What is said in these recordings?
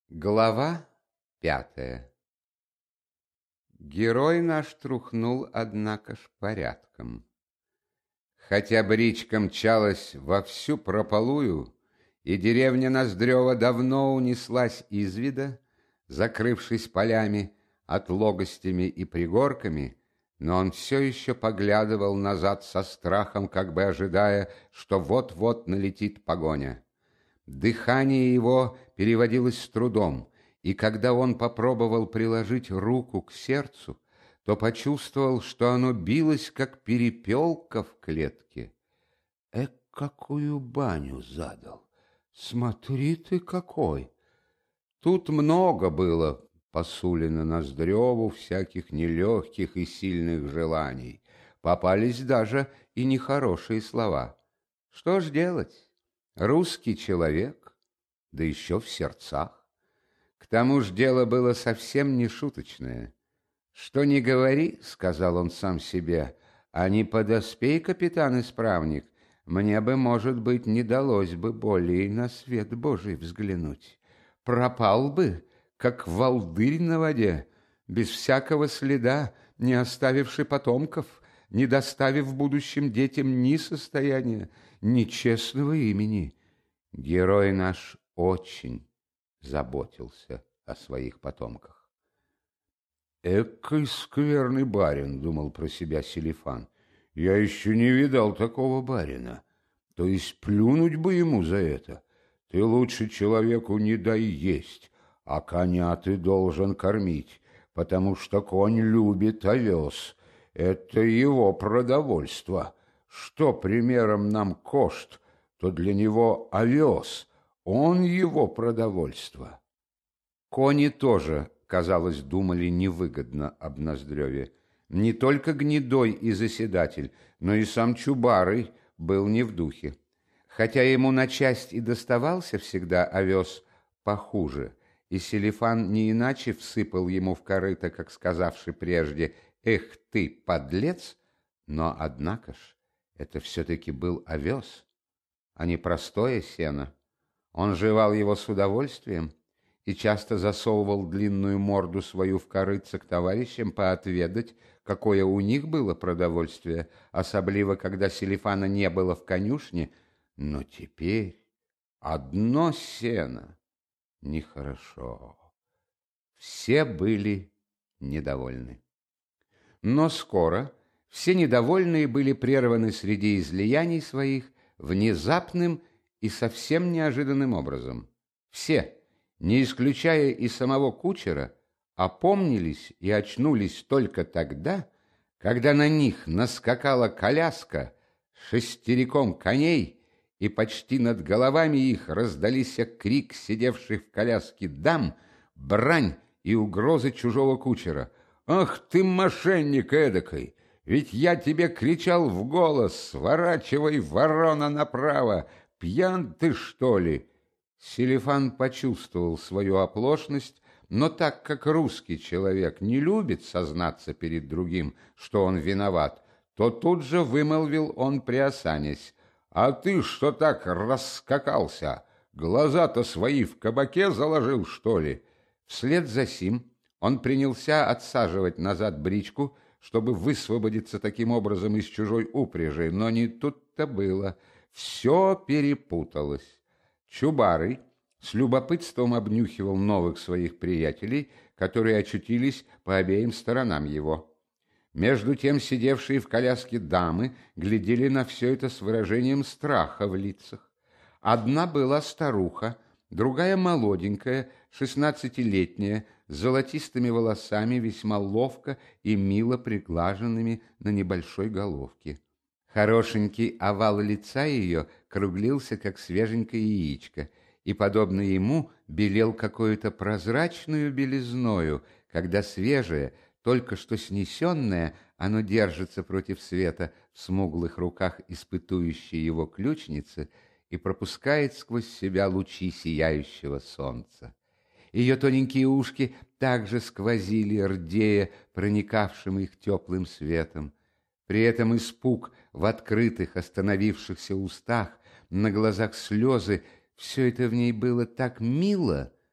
Глава 5. Герой наш трухнул, однако ж, порядком. Хотя бричка мчалась во всю прополую, и деревня Ноздрева давно унеслась из вида, закрывшись полями, отлогостями и пригорками, но он все еще поглядывал назад со страхом, как бы ожидая, что вот-вот налетит погоня. Дыхание его переводилось с трудом, и когда он попробовал приложить руку к сердцу, то почувствовал, что оно билось, как перепелка в клетке. Какую баню задал! Смотри ты какой! Тут много было посулено Ноздреву всяких нелегких и сильных желаний. Попались даже и нехорошие слова. Что ж делать? Русский человек, да еще в сердцах. К тому ж дело было совсем не шуточное. «Что ни говори, — сказал он сам себе, — а не подоспей, капитан-исправник, мне бы, может быть, не далось бы более на свет Божий взглянуть. Пропал бы, как волдырь на воде, без всякого следа, не оставивший потомков, не доставив в будущем детям ни состояния, ни честного имени. Герой наш очень заботился о своих потомках». «Экой скверный барин», — думал про себя Селифан. «Я еще не видал такого барина. То есть плюнуть бы ему за это. Ты лучше человеку не дай есть, а коня ты должен кормить, потому что конь любит овес. Это его продовольство. Что примером нам кошт, то для него овес, он его продовольство». Кони тоже, казалось, думали невыгодно об Ноздреве. Не только Гнедой и Заседатель, но и сам Чубарый был не в духе. Хотя ему на часть и доставался всегда овес похуже, и Селифан не иначе всыпал ему в корыто, как сказавший прежде «Эх ты, подлец!», но, однако ж, это все-таки был овес, а не простое сено. Он жевал его с удовольствием и часто засовывал длинную морду свою в корытце к товарищам поотведать, какое у них было продовольствие, особливо, когда Селифана не было в конюшне. Но теперь одно сено нехорошо. Все были недовольны. Но скоро все недовольные были прерваны среди излияний своих внезапным и совсем неожиданным образом. Все, не исключая и самого кучера, опомнились и очнулись только тогда, когда на них наскакала коляска с шестериком коней, и почти над головами их раздались крик сидевших в коляске дам, брань и угрозы чужого кучера. «Ах ты, мошенник эдакой! Ведь я тебе кричал в голос: сворачивай, ворона, направо! Пьян ты, что ли?» Селифан почувствовал свою оплошность, но так как русский человек не любит сознаться перед другим, что он виноват, то тут же вымолвил он, приосанясь: «А ты что так расскакался? Глаза-то свои в кабаке заложил, что ли?» Вслед за сим он принялся отсаживать назад бричку, чтобы высвободиться таким образом из чужой упряжи, но не тут-то было. Все перепуталось. Чубарый с любопытством обнюхивал новых своих приятелей, которые очутились по обеим сторонам его. Между тем сидевшие в коляске дамы глядели на все это с выражением страха в лицах. Одна была старуха, другая молоденькая, 16-летняя, с золотистыми волосами, весьма ловко и мило приглаженными на небольшой головке. Хорошенький овал лица ее круглился, как свеженькое яичко, и, подобно ему, белел какой-то прозрачную белизною, когда свежее, только что снесенное, оно держится против света в смуглых руках испытующей его ключницы и пропускает сквозь себя лучи сияющего солнца. Ее тоненькие ушки также сквозили, рдея проникавшим их теплым светом. При этом испуг в открытых, остановившихся устах, на глазах слезы — все это в ней было так мило,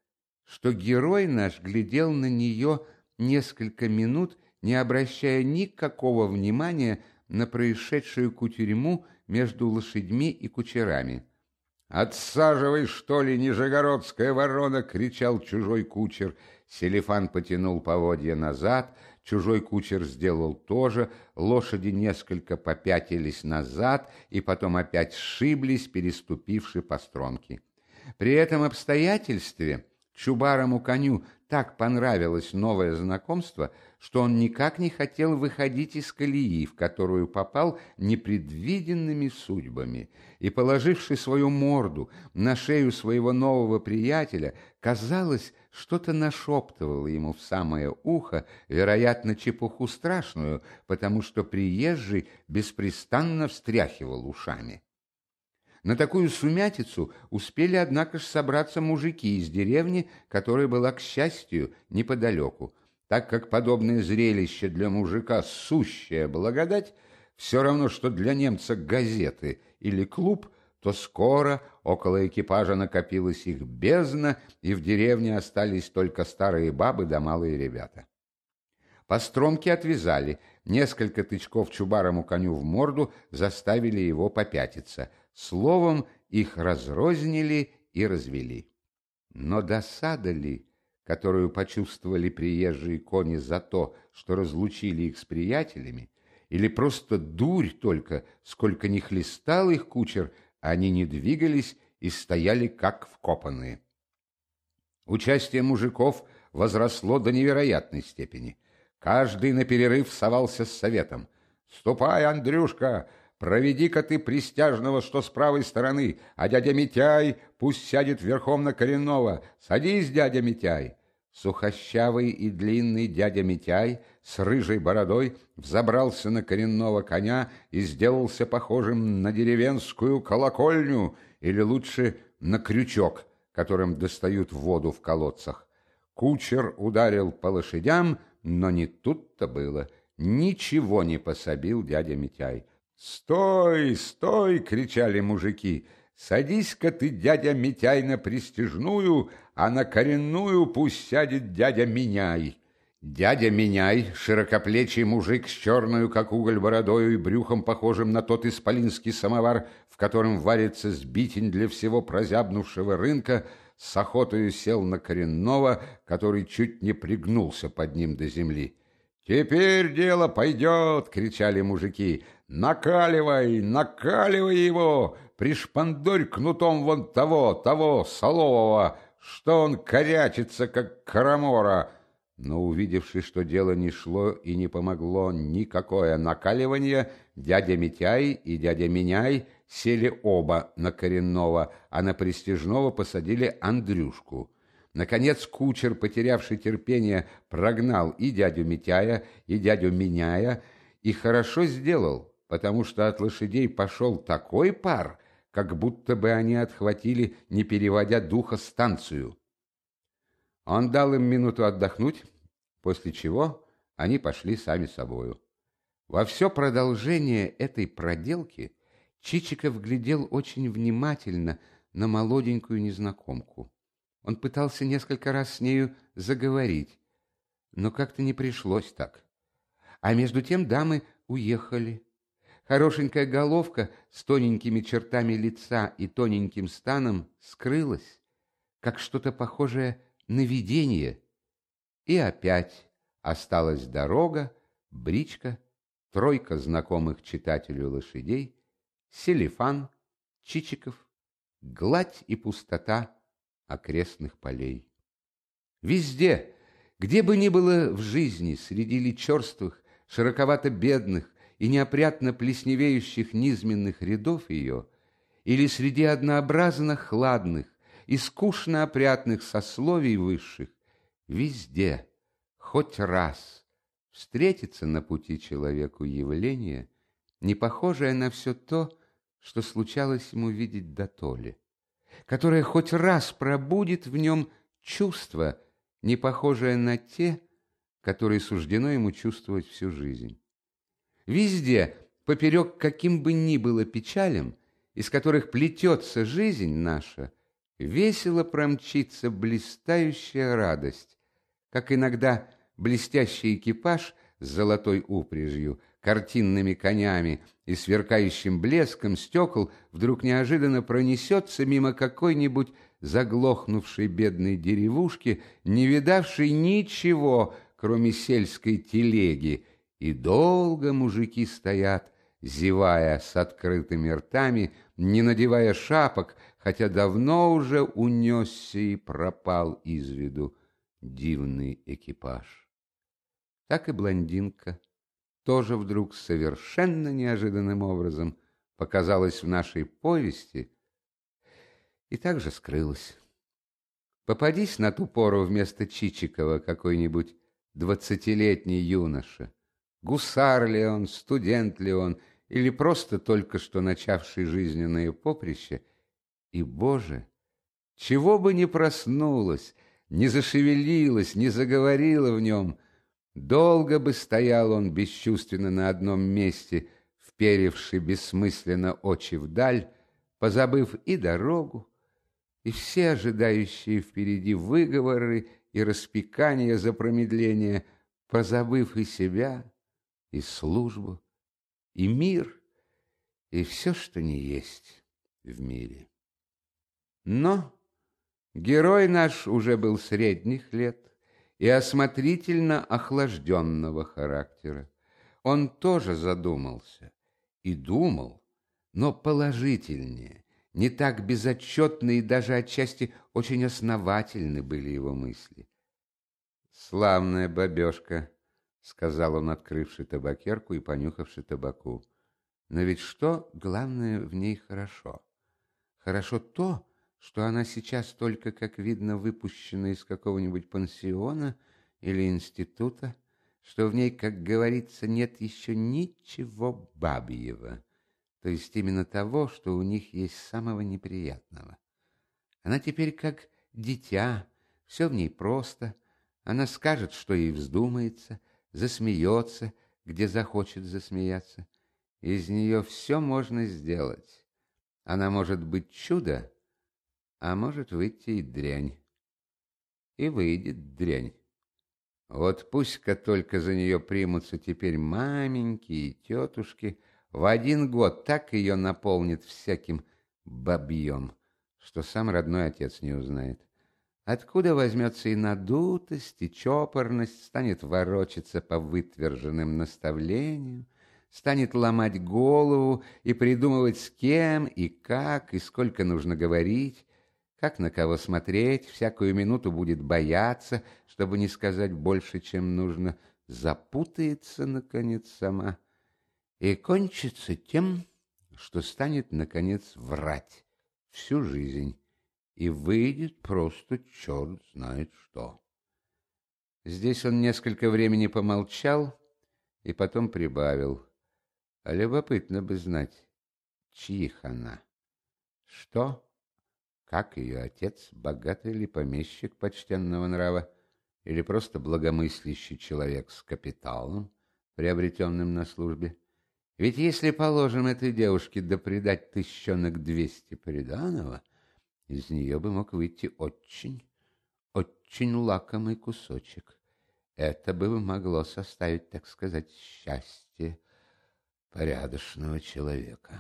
что герой наш глядел на нее несколько минут, не обращая никакого внимания на происшедшую кутерьму между лошадьми и кучерами. «Отсаживай, что ли, нижегородская ворона!» — кричал чужой кучер. Селифан потянул поводья назад, чужой кучер сделал то же, лошади несколько попятились назад и потом опять сшиблись, переступивши по стромке. При этом обстоятельстве Чубарому коню так понравилось новое знакомство, что он никак не хотел выходить из колеи, в которую попал непредвиденными судьбами, и, положивши свою морду на шею своего нового приятеля, казалось, что-то нашептывало ему в самое ухо, вероятно, чепуху страшную, потому что приезжий беспрестанно встряхивал ушами. На такую сумятицу успели, однако ж, собраться мужики из деревни, которая была, к счастью, неподалеку. Так как подобное зрелище для мужика сущая благодать, все равно, что для немца газеты или клуб, то скоро около экипажа накопилась их бездна, и в деревне остались только старые бабы да малые ребята. По стромке отвязали, несколько тычков Чубарому коню в морду заставили его попятиться. Словом, их разрознили и развели. Но досада ли, которую почувствовали приезжие кони за то, что разлучили их с приятелями, или просто дурь только, сколько ни хлестал их кучер, они не двигались и стояли как вкопанные. Участие мужиков возросло до невероятной степени. Каждый на перерыв совался с советом. «Ступай, Андрюшка, проведи-ка ты пристяжного, что с правой стороны, а дядя Митяй пусть сядет верхом на Коренного. Садись, дядя Митяй!» Сухощавый и длинный дядя Митяй с рыжей бородой взобрался на коренного коня и сделался похожим на деревенскую колокольню, или лучше на крючок, которым достают воду в колодцах. Кучер ударил по лошадям, но не тут-то было. Ничего не пособил дядя Митяй. «Стой, стой!» — кричали мужики. «Садись-ка ты, дядя Митяй, на пристяжную, а на коренную пусть сядет дядя Миняй». Дядя Миняй, широкоплечий мужик с черную, как уголь, бородою и брюхом, похожим на тот исполинский самовар, в котором варится сбитень для всего прозябнувшего рынка, с охотою сел на коренного, который чуть не пригнулся под ним до земли. «Теперь дело пойдет!» — кричали мужики. «Накаливай, накаливай его! Пришпандорь кнутом вон того, солового, что он корячится, как карамора!» Но, увидевши, что дело не шло и не помогло никакое накаливание, дядя Митяй и дядя Миняй сели оба на коренного, а на пристяжного посадили Андрюшку. Наконец кучер, потерявший терпение, прогнал и дядю Митяя, и дядю Миняя, и хорошо сделал, потому что от лошадей пошел такой пар, как будто бы они отхватили, не переводя духа, станцию. Он дал им минуту отдохнуть, после чего они пошли сами собою. Во все продолжение этой проделки Чичиков глядел очень внимательно на молоденькую незнакомку. Он пытался несколько раз с нею заговорить, но как-то не пришлось так. А между тем дамы уехали. Хорошенькая головка с тоненькими чертами лица и тоненьким станом скрылась, как что-то похожее на видение. И опять осталась дорога, бричка, тройка знакомых читателю лошадей, Селифан, Чичиков, гладь и пустота окрестных полей. Везде, где бы ни было в жизни, среди личерствых, широковато-бедных и неопрятно плесневеющих низменных рядов ее, или среди однообразно хладных и скучно опрятных сословий высших, везде, хоть раз, встретится на пути человеку явление, не похожее на все то, что случалось ему видеть дотоле, которое хоть раз пробудит в нем чувство, не похожее на те, которые суждено ему чувствовать всю жизнь. Везде, поперек каким бы ни было печалям, из которых плетется жизнь наша, весело промчится блистающая радость, как иногда блестящий экипаж с золотой упряжью, картинными конями и сверкающим блеском стекол вдруг неожиданно пронесется мимо какой-нибудь заглохнувшей бедной деревушки, не видавшей ничего, кроме сельской телеги, и долго мужики стоят, зевая с открытыми ртами, не надевая шапок, хотя давно уже унесся и пропал из виду дивный экипаж. Так и блондинка тоже вдруг совершенно неожиданным образом показалась в нашей повести и также скрылась. Попадись на ту пору вместо Чичикова какой-нибудь 20-летний юноша, гусар ли он, студент ли он, или просто только что начавший жизненное поприще, и, Боже, чего бы ни проснулось, не зашевелилось, не заговорило в нем, долго бы стоял он бесчувственно на одном месте, вперевши бессмысленно очи вдаль, позабыв и дорогу, и все ожидающие впереди выговоры и распекания за промедление, позабыв и себя, и службу, и мир, и все, что не есть в мире. Но герой наш уже был средних лет и осмотрительно охлажденного характера. Он тоже задумался и думал, но положительнее, не так безотчетны и даже отчасти очень основательны были его мысли. «Славная бабешка», — сказал он, открывши табакерку и понюхавши табаку. «Но ведь что, главное, в ней хорошо? Хорошо то, что она сейчас только, как видно, выпущена из какого-нибудь пансиона или института, что в ней, как говорится, нет еще ничего бабьего, то есть именно того, что у них есть самого неприятного. Она теперь как дитя, все в ней просто, она скажет, что ей вздумается, засмеется, где захочет засмеяться. Из нее все можно сделать. Она может быть чудо, а может выйти и дрянь. И выйдет дрянь. Вот пусть-ка только за нее примутся теперь маменьки и тетушки, в один год так ее наполнит всяким бабьем, что сам родной отец не узнает. Откуда возьмется и надутость, и чопорность, станет ворочаться по вытверженным наставлениям, станет ломать голову и придумывать, с кем и как, и сколько нужно говорить, как на кого смотреть, всякую минуту будет бояться, чтобы не сказать больше, чем нужно, запутается, наконец, сама, и кончится тем, что станет, наконец, врать всю жизнь, и выйдет просто черт знает что. Здесь он несколько времени помолчал и потом прибавил. А любопытно бы знать, чьих она. Что? Как ее отец, богатый ли помещик почтенного нрава, или просто благомыслящий человек с капиталом, приобретенным на службе? Ведь если, положим, этой девушке допридать 200 приданого, из нее бы мог выйти очень лакомый кусочек. Это бы могло составить, так сказать, счастье порядочного человека.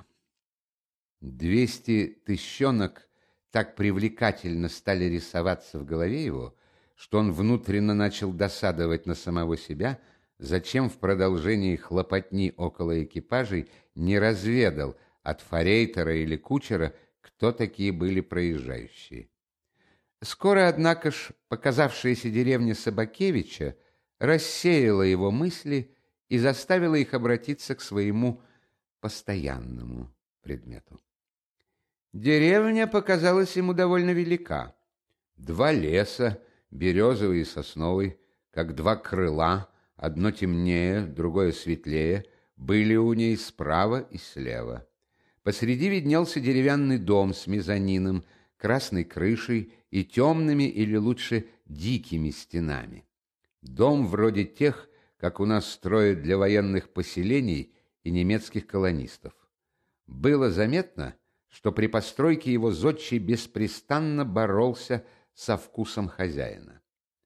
200 тыщенок так привлекательно стали рисоваться в голове его, что он внутренно начал досадовать на самого себя, зачем в продолжении хлопотни около экипажей не разведал от форейтера или кучера, кто такие были проезжающие. Скоро, однако ж, показавшаяся деревня Собакевича рассеяла его мысли и заставила их обратиться к своему постоянному предмету. Деревня показалась ему довольно велика. 2 леса, березовый и сосновый, как 2 крыла, одно темнее, другое светлее, были у ней справа и слева. Посреди виднелся деревянный дом с мезонином, красной крышей и темными, или лучше дикими стенами. Дом вроде тех, как у нас строят для военных поселений и немецких колонистов. Было заметно, что при постройке его зодчий беспрестанно боролся со вкусом хозяина.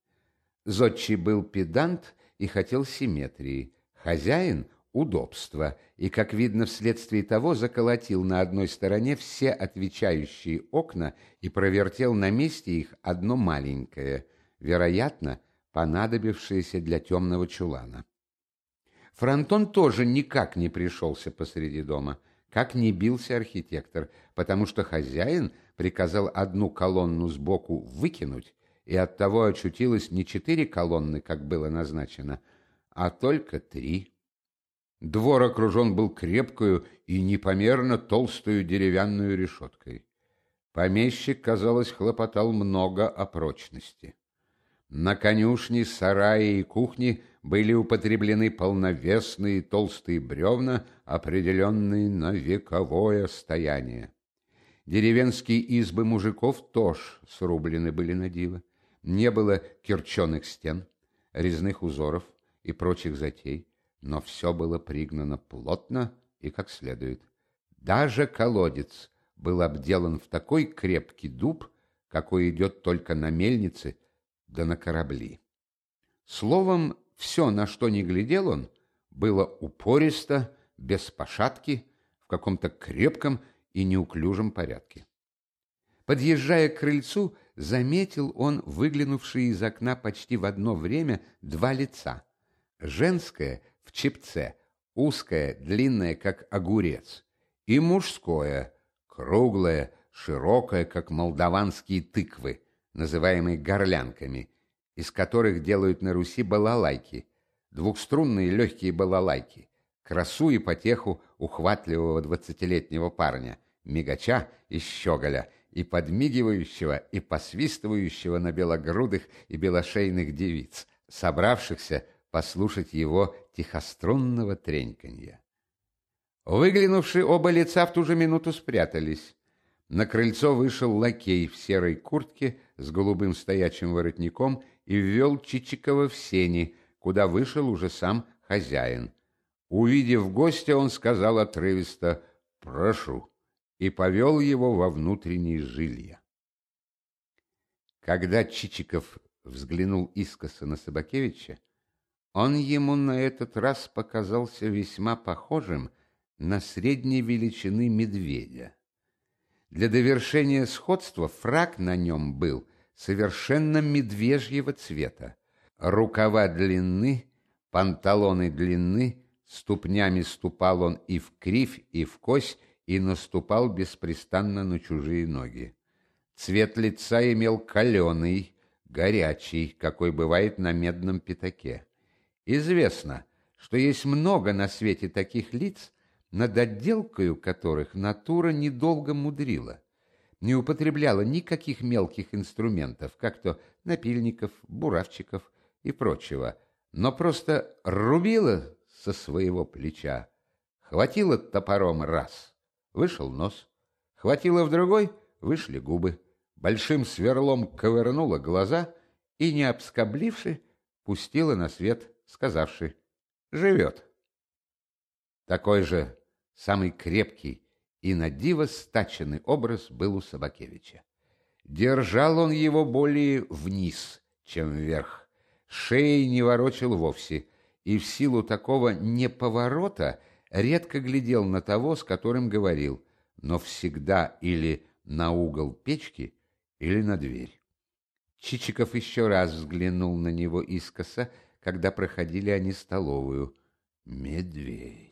Зодчий был педант и хотел симметрии, хозяин – удобства, и, как видно, вследствие того заколотил на одной стороне все отвечающие окна и провертел на месте их одно маленькое, вероятно, понадобившееся для темного чулана. Фронтон тоже никак не пришелся посреди дома, как не бился архитектор, потому что хозяин приказал одну колонну сбоку выкинуть, и оттого очутилось не 4 колонны, как было назначено, а только 3. Двор окружен был крепкою и непомерно толстою деревянную решеткой. Помещик, казалось, хлопотал много о прочности. На конюшне, сарае и кухне были употреблены полновесные толстые бревна, определенные на вековое стояние. Деревенские избы мужиков тоже срублены были на диво. Не было кирченых стен, резных узоров и прочих затей, но все было пригнано плотно и как следует. Даже колодец был обделан в такой крепкий дуб, какой идет только на мельнице да на корабли. Словом, все, на что ни глядел он, было упористо, без пошатки, в каком-то крепком и неуклюжем порядке. Подъезжая к крыльцу, заметил он выглянувшие из окна почти в одно время 2 лица. Женское в чепце, узкое, длинное, как огурец, и мужское, круглое, широкое, как молдаванские тыквы, называемые горлянками, из которых делают на Руси балалайки, двухструнные легкие балалайки, красу и потеху ухватливого 20-летнего парня, мигача и щеголя, и подмигивающего, и посвистывающего на белогрудых и белошейных девиц, собравшихся послушать его тихострунного треньканья. Выглянувши, оба лица в ту же минуту спрятались. На крыльцо вышел лакей в серой куртке с голубым стоячим воротником и ввел Чичикова в сени, куда вышел уже сам хозяин. Увидев гостя, он сказал отрывисто «Прошу», и повел его во внутренние жилья. Когда Чичиков взглянул искоса на Собакевича, он ему на этот раз показался весьма похожим на средней величины медведя. Для довершения сходства фрак на нем был совершенно медвежьего цвета. Рукава длинны, панталоны длинны, ступнями ступал он и в кривь, и в кось, и наступал беспрестанно на чужие ноги. Цвет лица имел каленый, горячий, какой бывает на медном пятаке. Известно, что есть много на свете таких лиц, над отделкою которых натура недолго мудрила, не употребляла никаких мелких инструментов, как то напильников, буравчиков и прочего, но просто рубила со своего плеча, хватила топором раз, вышел нос, хватила в другой, вышли губы, большим сверлом ковырнула глаза и, не обскобливши, пустила на свет, сказавши «живет». Такой же самый крепкий и на диво стаченный образ был у Собакевича. Держал он его более вниз, чем вверх, шеи не ворочал вовсе, и в силу такого неповорота редко глядел на того, с которым говорил, но всегда или на угол печки, или на дверь. Чичиков еще раз взглянул на него искоса, когда проходили они столовую. Медведь.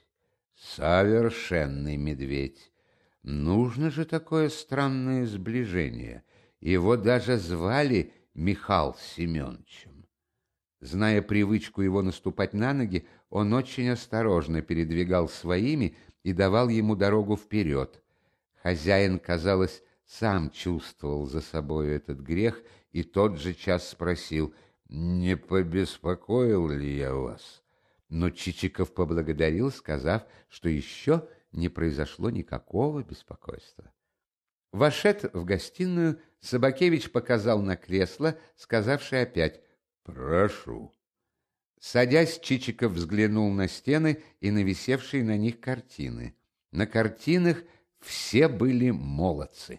Совершенный медведь. Нужно же такое странное сближение. Его даже звали Михаил Семеновичем. Зная привычку его наступать на ноги, он очень осторожно передвигал своими и давал ему дорогу вперед. Хозяин, казалось, сам чувствовал за собой этот грех и тот же час спросил, «Не побеспокоил ли я вас?» Но Чичиков поблагодарил, сказав, что еще не произошло никакого беспокойства. Вошед в гостиную, Собакевич показал на кресло, сказавший опять «Прошу». Садясь, Чичиков взглянул на стены и на висевшие на них картины. На картинах Все были молодцы.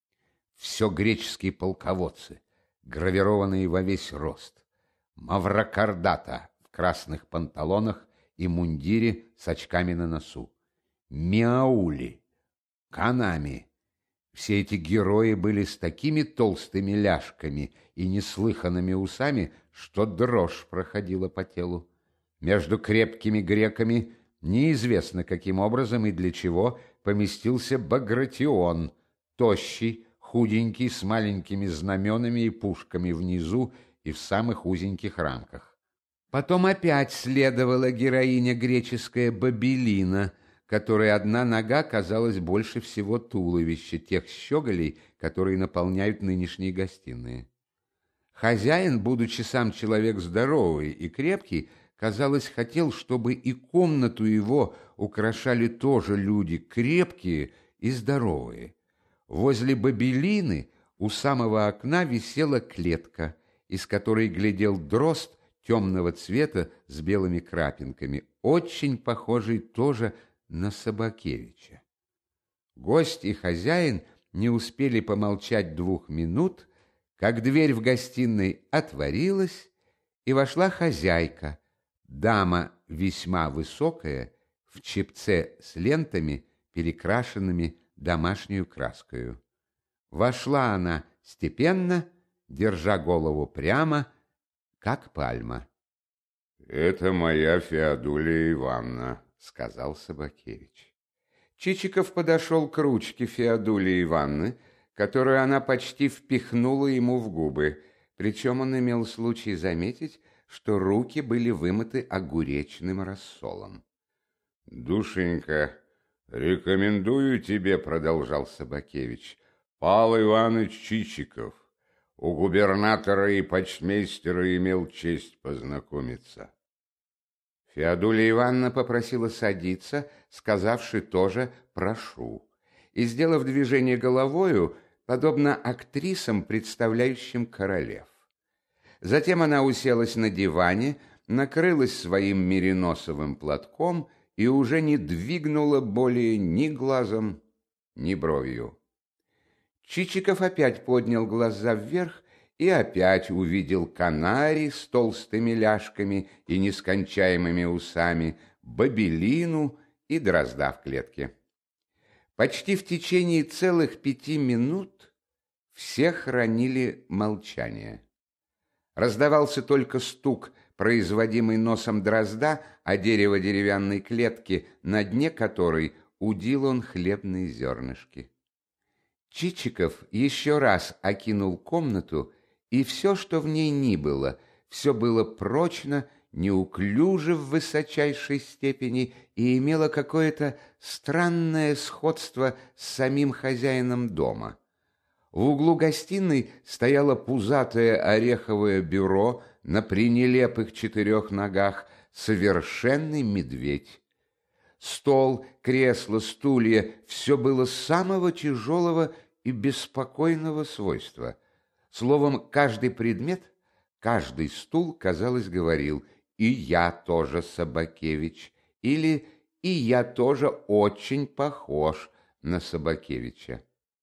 Все греческие полководцы, гравированные во весь рост. Маврокордата в красных панталонах и мундире с очками на носу. Миаули, Канами. Все эти герои были с такими толстыми ляжками и неслыханными усами, что дрожь проходила по телу. Между крепкими греками неизвестно каким образом и для чего поместился Багратион, тощий, худенький, с маленькими знаменами и пушками внизу и в самых узеньких рамках. Потом опять следовала героиня греческая Бабелина, которой одна нога казалась больше всего туловища тех щеголей, которые наполняют нынешние гостиные. Хозяин, будучи сам человек здоровый и крепкий, казалось, хотел, чтобы и комнату его украшали тоже люди крепкие и здоровые. Возле Бабелины у самого окна висела клетка, из которой глядел дрозд темного цвета с белыми крапинками, очень похожий тоже на Собакевича. Гость и хозяин не успели помолчать 2 минут, как дверь в гостиной отворилась, и вошла хозяйка, дама весьма высокая, в чепце с лентами, перекрашенными домашнюю краскою. Вошла она степенно, держа голову прямо, как пальма. — Это моя Феодулия Ивановна, — сказал Собакевич. Чичиков подошел к ручке Феодулии Ивановны, которую она почти впихнула ему в губы, причем он имел случай заметить, что руки были вымыты огуречным рассолом. — Душенька, рекомендую тебе, — продолжал Собакевич, — Павел Иванович Чичиков. У губернатора и почмейстера имел честь познакомиться. Феодулия Ивановна попросила садиться, сказавши тоже «прошу», и, сделав движение головою, подобно актрисам, представляющим королев. Затем она уселась на диване, накрылась своим мериносовым платком и уже не двигнула более ни глазом, ни бровью. Чичиков опять поднял глаза вверх и опять увидел Канари с толстыми ляжками и нескончаемыми усами, Бабелину и дрозда в клетке. Почти в течение целых 5 минут все хранили молчание. Раздавался только стук, производимый носом дрозда, о дерево деревянной клетки, на дне которой удил он хлебные зернышки. Чичиков еще раз окинул комнату, и все, что в ней ни было, все было прочно, неуклюже в высочайшей степени и имело какое-то странное сходство с самим хозяином дома. В углу гостиной стояло пузатое ореховое бюро на пренелепых 4 ногах, совершенный медведь. Стол, кресло, стулья — все было самого тяжелого и беспокойного свойства. Словом, каждый предмет, каждый стул, казалось, говорил: «И я тоже Собакевич» или «И я тоже очень похож на Собакевича».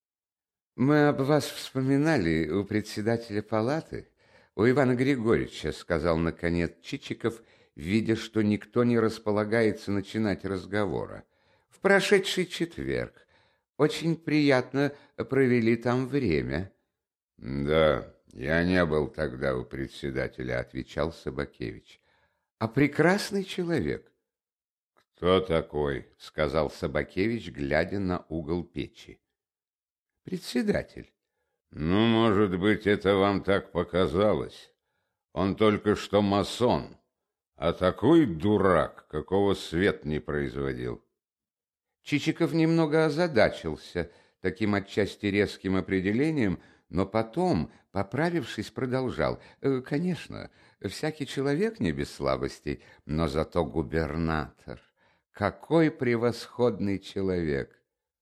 «Мы об вас вспоминали у председателя палаты, у Ивана Григорьевича», — сказал, наконец, Чичиков, видя, что никто не располагается начинать разговора. «В прошедший четверг. Очень приятно провели там время». «Да, я не был тогда у председателя», — отвечал Собакевич. «А прекрасный человек». «Кто такой?» — сказал Собакевич, глядя на угол печи. «Председатель». «Ну, может быть, это вам так показалось. Он только что масон, а такой дурак, какого свет не производил». Чичиков немного озадачился таким отчасти резким определением, но потом, поправившись, продолжал: «Конечно, всякий человек не без слабостей, но зато губернатор. Какой превосходный человек!»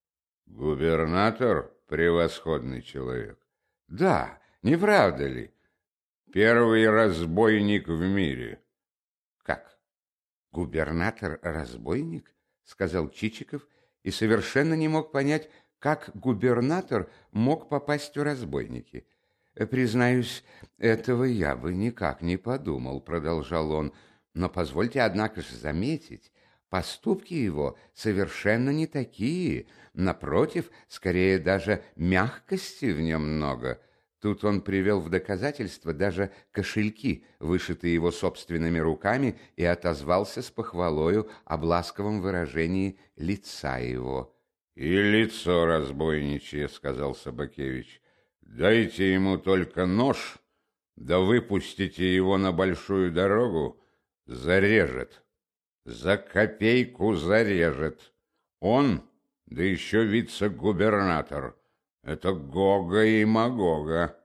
«Губернатор превосходный человек?» «Да, не правда ли? Первый разбойник в мире». «Как? Губернатор разбойник?» — сказал Чичиков, и совершенно не мог понять, как губернатор мог попасть в разбойники. «Признаюсь, этого я бы никак не подумал», — продолжал он. «Но позвольте, однако же, заметить, поступки его совершенно не такие. Напротив, скорее даже мягкости в нем много». Тут он привел в доказательство даже кошельки, вышитые его собственными руками, и отозвался с похвалою об ласковом выражении лица его. «И лицо разбойничье», — сказал Собакевич. «Дайте ему только нож, да выпустите его на большую дорогу, зарежет. За копейку зарежет. Он, да еще вице-губернатор. Это Гога и Магога».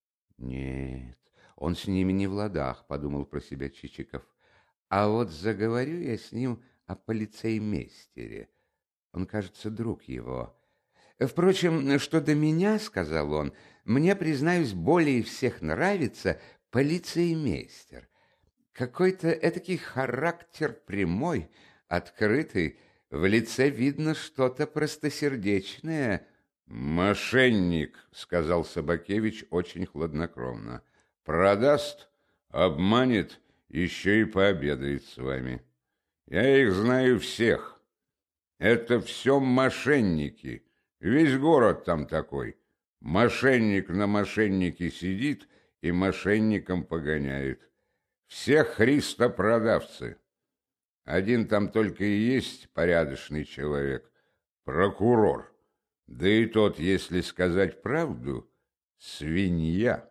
«Нет, он с ними не в ладах», — подумал про себя Чичиков. «А вот заговорю я с ним о полицеймейстере. Он, кажется, друг его. Впрочем, что до меня, — сказал он, — мне, признаюсь, более всех нравится полицеймейстер. Какой-то этакий характер прямой, открытый, в лице видно что-то простосердечное». «Мошенник», — сказал Собакевич очень хладнокровно. «Продаст, обманет, еще и пообедает с вами. Я их знаю всех. Это все мошенники. Весь город там такой. Мошенник на мошеннике сидит и мошенником погоняет. Все христопродавцы. Один там только и есть порядочный человек — прокурор. Да и тот, если сказать правду, свинья».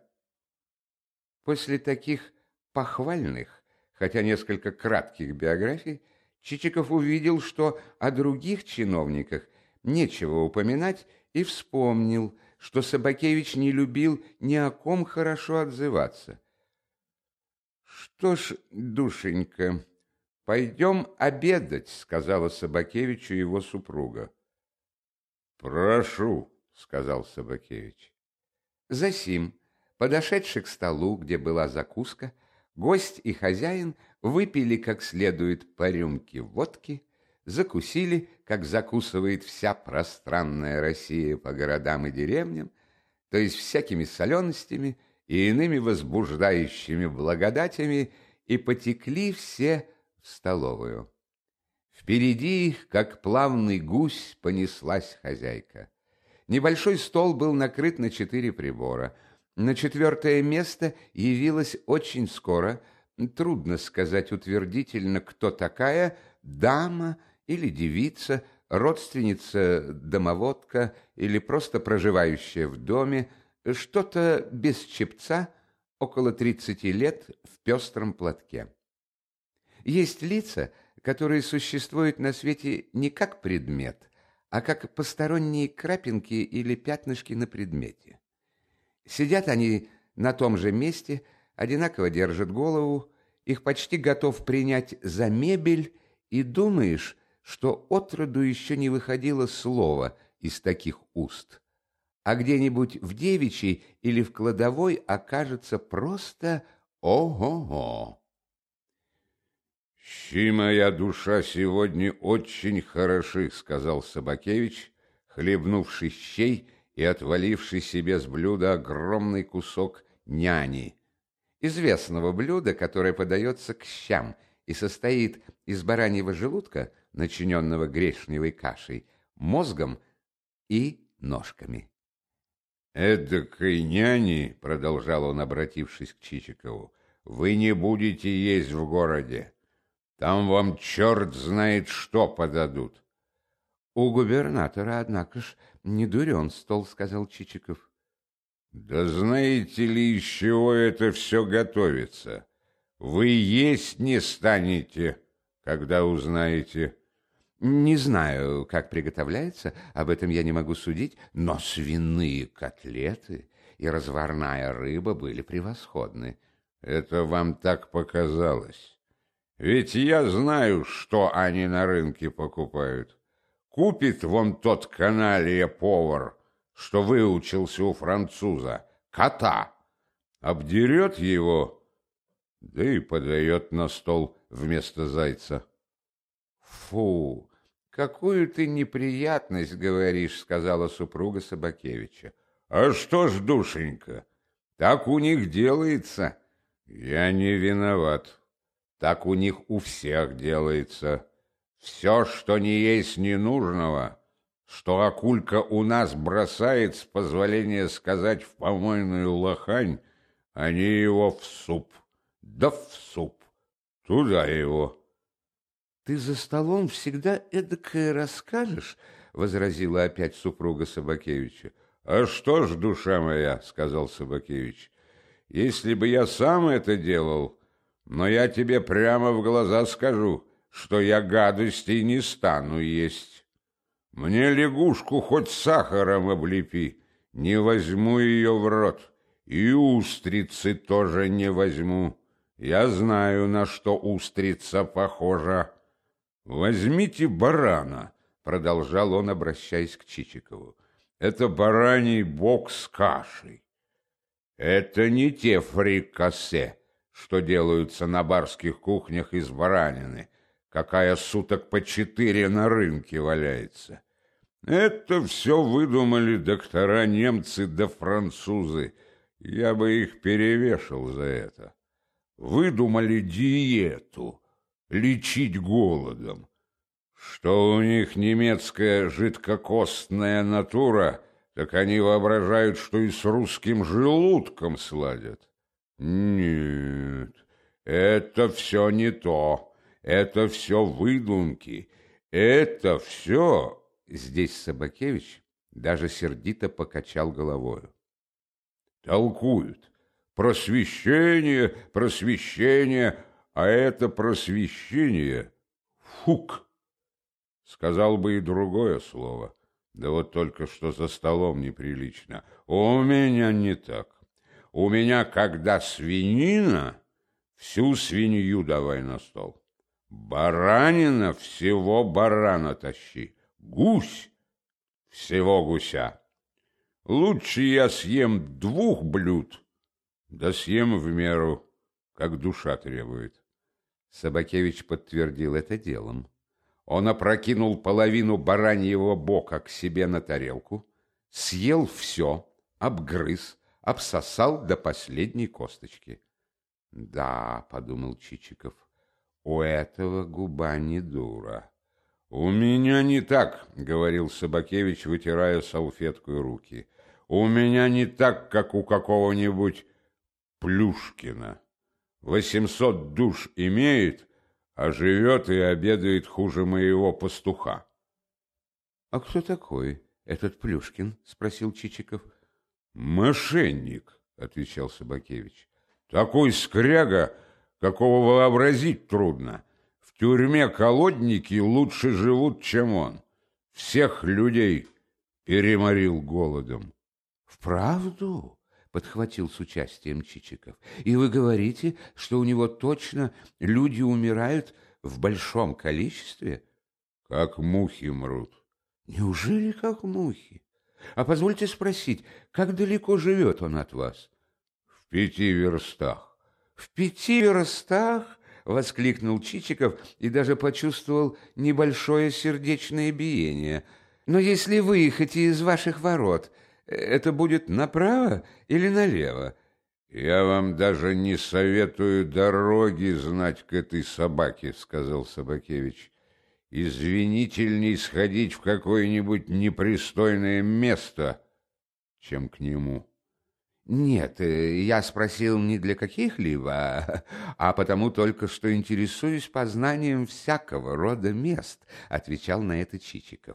После таких похвальных, хотя несколько кратких биографий, Чичиков увидел, что о других чиновниках нечего упоминать, и вспомнил, что Собакевич не любил ни о ком хорошо отзываться. «Что ж, душенька, пойдем обедать», — сказала Собакевичу его супруга. «Прошу», — сказал Собакевич. Засим, подошедший к столу, где была закуска, гость и хозяин выпили как следует по рюмке водки, закусили, как закусывает вся пространная Россия по городам и деревням, то есть всякими соленостями и иными возбуждающими благодатями, и потекли все в столовую. Впереди их, как плавный гусь, понеслась хозяйка. Небольшой стол был накрыт на 4 прибора. На 4-е место явилась очень скоро, трудно сказать утвердительно, кто такая, дама или девица, родственница-домоводка или просто проживающая в доме, что-то без чепца, около 30 лет, в пестром платке. Есть лица, которые существуют на свете не как предмет, а как посторонние крапинки или пятнышки на предмете. Сидят они на том же месте, одинаково держат голову, их почти готов принять за мебель, и думаешь, что отроду еще не выходило слово из таких уст, а где-нибудь в девичьей или в кладовой окажется просто «ого-го». «Щи моя душа сегодня очень хороши», — сказал Собакевич, хлебнувший щей и отваливший себе с блюда огромный кусок няни, известного блюда, которое подается к щам и состоит из бараньего желудка, начиненного гречневой кашей, мозгом и ножками. «Эдакой няни, — продолжал он, обратившись к Чичикову, — вы не будете есть в городе. Там вам черт знает что подадут». «У губернатора, однако ж, не дурен стол, — сказал Чичиков. «Да знаете ли, из чего это все готовится? Вы есть не станете, когда узнаете». «Не знаю, как приготовляется, об этом я не могу судить, но свиные котлеты и разварная рыба были превосходны». «Это вам так показалось. Ведь я знаю, что они на рынке покупают. Купит вон тот каналья-повар, что выучился у француза, кота, обдерет его, да и подает на стол вместо зайца». Фу, «Какую ты неприятность говоришь», — сказала супруга Собакевича. «А что ж, душенька, так у них делается». «Я не виноват. Так у них у всех делается. Все, что не есть ненужного, что Акулька у нас бросает, с позволения сказать, в помойную лохань, они его в суп. Да в суп. Туда его». «Ты за столом всегда эдакое расскажешь», — возразила опять супруга Собакевича. «А что ж, душа моя», — сказал Собакевич, — «если бы я сам это делал, но я тебе прямо в глаза скажу, что я гадостей не стану есть. Мне лягушку хоть сахаром облепи, не возьму ее в рот, и устрицы тоже не возьму. Я знаю, на что устрица похожа». «Возьмите барана», — продолжал он, обращаясь к Чичикову. «Это бараний бок с кашей. Это не те фрикасе, что делаются на барских кухнях из баранины, какая суток по 4 на рынке валяется. Это все выдумали доктора-немцы да французы. Я бы их перевешал за это. Выдумали диету, лечить голодом. Что у них немецкая жидкокостная натура, так они воображают, что и с русским желудком сладят. Нет, это все не то, это все выдумки, это все... Здесь Собакевич даже сердито покачал головою. Толкуют. Просвещение, просвещение, а это просвещение — фук. Сказал бы и другое слово, да вот только что за столом неприлично. У меня не так. У меня, когда свинина, всю свинью давай на стол. Баранина, всего барана тащи. Гусь, всего гуся. Лучше я съем 2 блюд, да съем в меру, как душа требует. Собакевич подтвердил это делом. Он опрокинул половину бараньего бока к себе на тарелку, съел все, обгрыз, обсосал до последней косточки. «Да», — подумал Чичиков, — «у этого губа не дура». «У меня не так», — говорил Собакевич, вытирая салфеткой руки. «У меня не так, как у какого-нибудь Плюшкина. 800 душ имеет, а живет и обедает хуже моего пастуха». «А кто такой этот Плюшкин?» — спросил Чичиков. «Мошенник», — отвечал Собакевич. «Такой скряга, какого вообразить трудно. В тюрьме колодники лучше живут, чем он. Всех людей переморил голодом». «Вправду?» — подхватил с участием Чичиков. «И вы говорите, что у него точно люди умирают в большом количестве?» «Как мухи мрут». «Неужели как мухи? А позвольте спросить, как далеко живет он от вас?» «В 5 верстах». «В 5 верстах?» — воскликнул Чичиков и даже почувствовал небольшое сердечное биение. «Но если выехать из ваших ворот, это будет направо или налево?» «Я вам даже не советую дороги знать к этой собаке», — сказал Собакевич. «Извинительней сходить в какое-нибудь непристойное место, чем к нему». «Нет, я спросил не для каких-либо, а потому только, что интересуюсь познанием всякого рода мест», — отвечал на это Чичиков.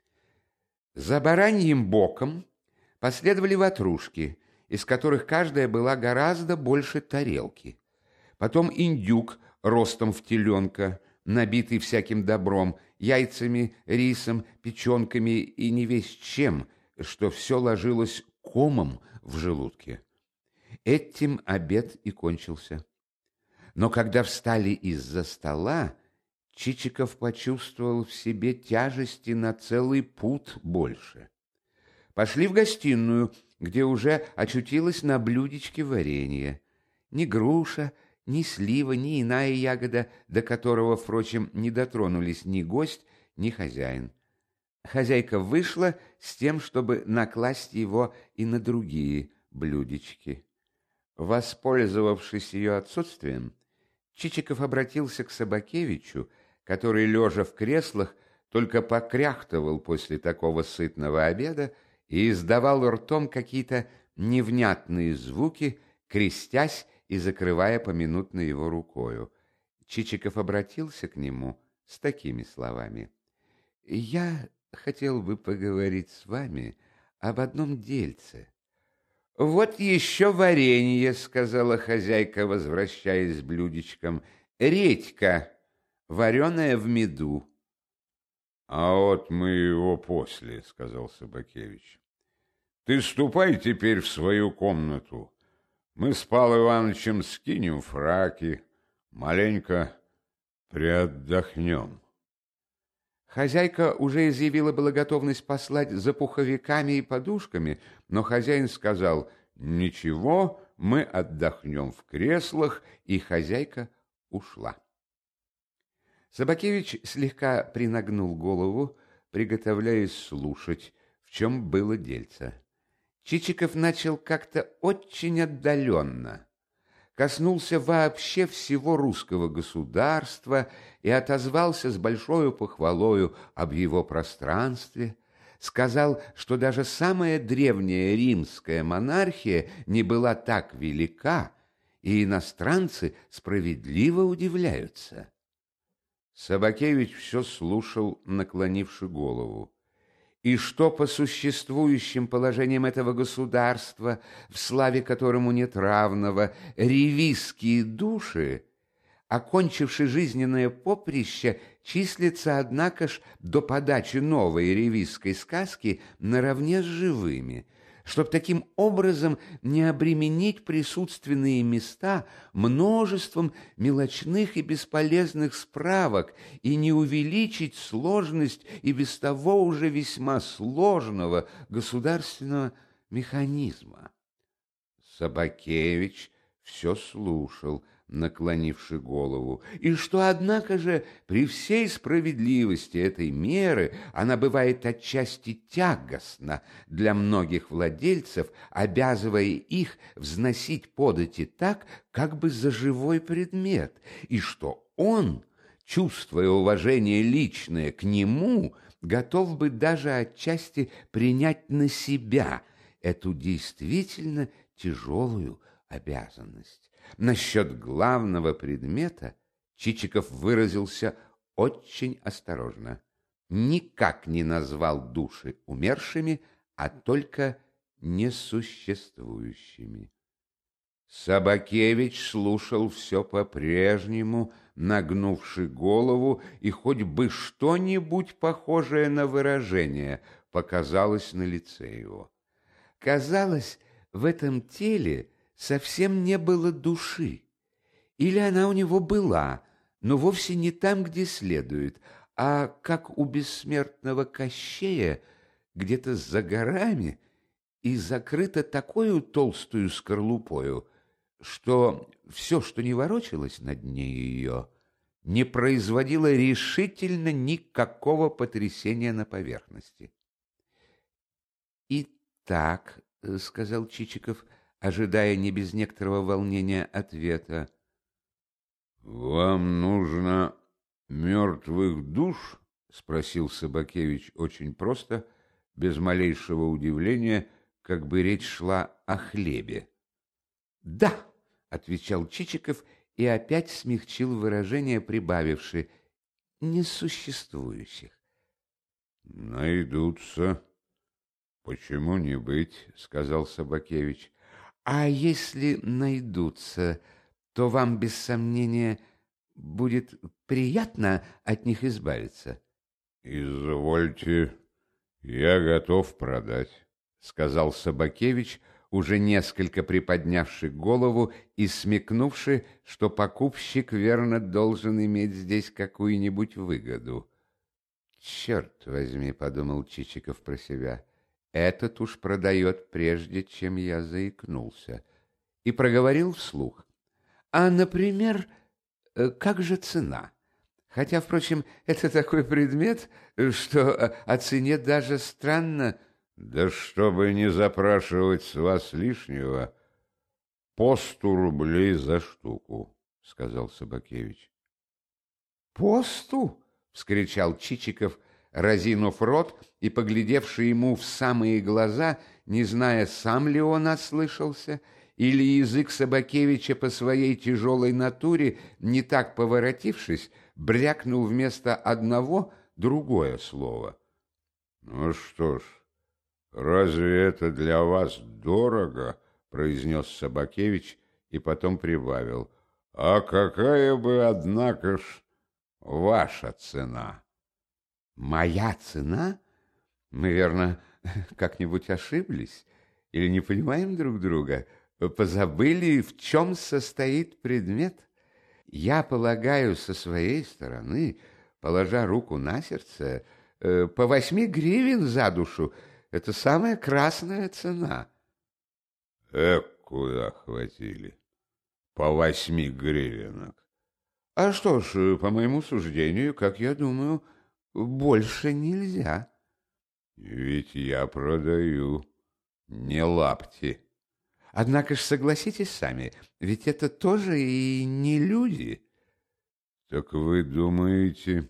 За бараньим боком последовали ватрушки, из которых каждая была гораздо больше тарелки. Потом индюк ростом в теленка, набитый всяким добром, яйцами, рисом, печенками и не весь чем, что все ложилось комом в желудке. Этим обед и кончился. Но когда встали из-за стола, Чичиков почувствовал в себе тяжести на целый пуд больше. Пошли в гостиную, где уже очутилось на блюдечке варенье. Ни груша, ни слива, ни иная ягода, до которого, впрочем, не дотронулись ни гость, ни хозяин. Хозяйка вышла с тем, чтобы накласть его и на другие блюдечки. Воспользовавшись ее отсутствием, Чичиков обратился к Собакевичу, который, лежа в креслах, только покряхтывал после такого сытного обеда и издавал ртом какие-то невнятные звуки, крестясь и закрывая поминутно его рукою. Чичиков обратился к нему с такими словами. «Я хотел бы поговорить с вами об одном дельце». «Вот еще варенье», — сказала хозяйка, возвращаясь с блюдечком. «Редька, вареная в меду». «А вот мы его после», — сказал Собакевич. «Ты ступай теперь в свою комнату. Мы с Павлом Ивановичем скинем фраки, маленько приотдохнем». Хозяйка уже изъявила была готовность послать за пуховиками и подушками, но хозяин сказал: «Ничего, мы отдохнем в креслах», и хозяйка ушла. Собакевич слегка принагнул голову, приготовляясь слушать, в чем было дельце. Чичиков начал как-то очень отдаленно, коснулся вообще всего русского государства и отозвался с большою похвалою об его пространстве, сказал, что даже самая древняя римская монархия не была так велика, и иностранцы справедливо удивляются. Собакевич все слушал, наклонивши голову. И что по существующим положениям этого государства, в славе которому нет равного, ревизские души, окончивши жизненное поприще, числятся, однако ж, до подачи новой ревизской сказки наравне с живыми, чтоб таким образом не обременить присутственные места множеством мелочных и бесполезных справок и не увеличить сложность и без того уже весьма сложного государственного механизма. Собакевич все слушал, наклонивши голову, и что, однако же, при всей справедливости этой меры она бывает отчасти тягостна для многих владельцев, обязывая их взносить подати так, как бы за живой предмет, и что он, чувствуя уважение личное к нему, готов бы даже отчасти принять на себя эту действительно тяжелую обязанность. Насчет главного предмета Чичиков выразился очень осторожно. Никак не назвал души умершими, а только несуществующими. Собакевич слушал все по-прежнему, нагнувши голову, и хоть бы что-нибудь похожее на выражение показалось на лице его. Казалось, в этом теле совсем не было души. Или она у него была, но вовсе не там, где следует, а, как у бессмертного Кощея, где-то за горами и закрыта такою толстую скорлупою, что все, что не ворочалось на дне ее, не производило решительно никакого потрясения на поверхности. «Итак», — сказал Чичиков, ожидая не без некоторого волнения ответа. «Вам нужно мертвых душ?» — спросил Собакевич очень просто, без малейшего удивления, как бы речь шла о хлебе. «Да», — отвечал Чичиков и опять смягчил выражение, прибавивши «несуществующих». «Найдутся. Почему не быть?» — сказал Собакевич. «А если найдутся, то вам, без сомнения, будет приятно от них избавиться?» «Извольте, я готов продать», — сказал Собакевич, уже несколько приподнявши голову и смекнувши, что покупщик верно должен иметь здесь какую-нибудь выгоду. «Черт возьми», — подумал Чичиков про себя, — «этот уж продает, прежде чем я заикнулся», и проговорил вслух. «А, например, как же цена? Хотя, впрочем, это такой предмет, что о цене даже странно. Да чтобы не запрашивать с вас лишнего, по 100 рублей за штуку, сказал Собакевич. По 100? Вскричал Чичиков, разинув рот и поглядевший ему в самые глаза, не зная, сам ли он ослышался, или язык Собакевича по своей тяжелой натуре, не так поворотившись, брякнул вместо одного другое слово. Ну что ж, разве это для вас дорого? Произнес Собакевич и потом прибавил. А какая бы, однако ж, ваша цена? Моя цена? Мы, верно, как-нибудь ошиблись или не понимаем друг друга, позабыли, в чем состоит предмет. Я полагаю, со своей стороны, положа руку на сердце, по 8 гривен за душу — это самая красная цена. Куда хватили? По 8 гривенок. А что ж, по моему суждению, как я думаю, больше нельзя. Ведь я продаю не лапти. Однако ж согласитесь сами, ведь это тоже и не люди. Так вы думаете,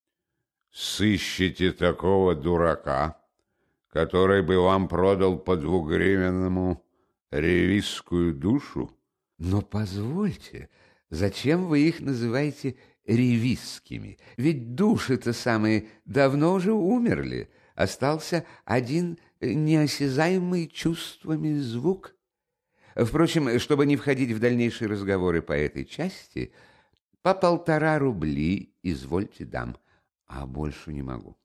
сыщете такого дурака, который бы вам продал по 2-гривенному ревизскую душу? Но позвольте, зачем вы их называете ревизскими? Ведь души-то самые давно уже умерли. Остался один неосязаемый чувствами звук. Впрочем, чтобы не входить в дальнейшие разговоры по этой части, по 1,5 рубля, извольте, дам, а больше не могу.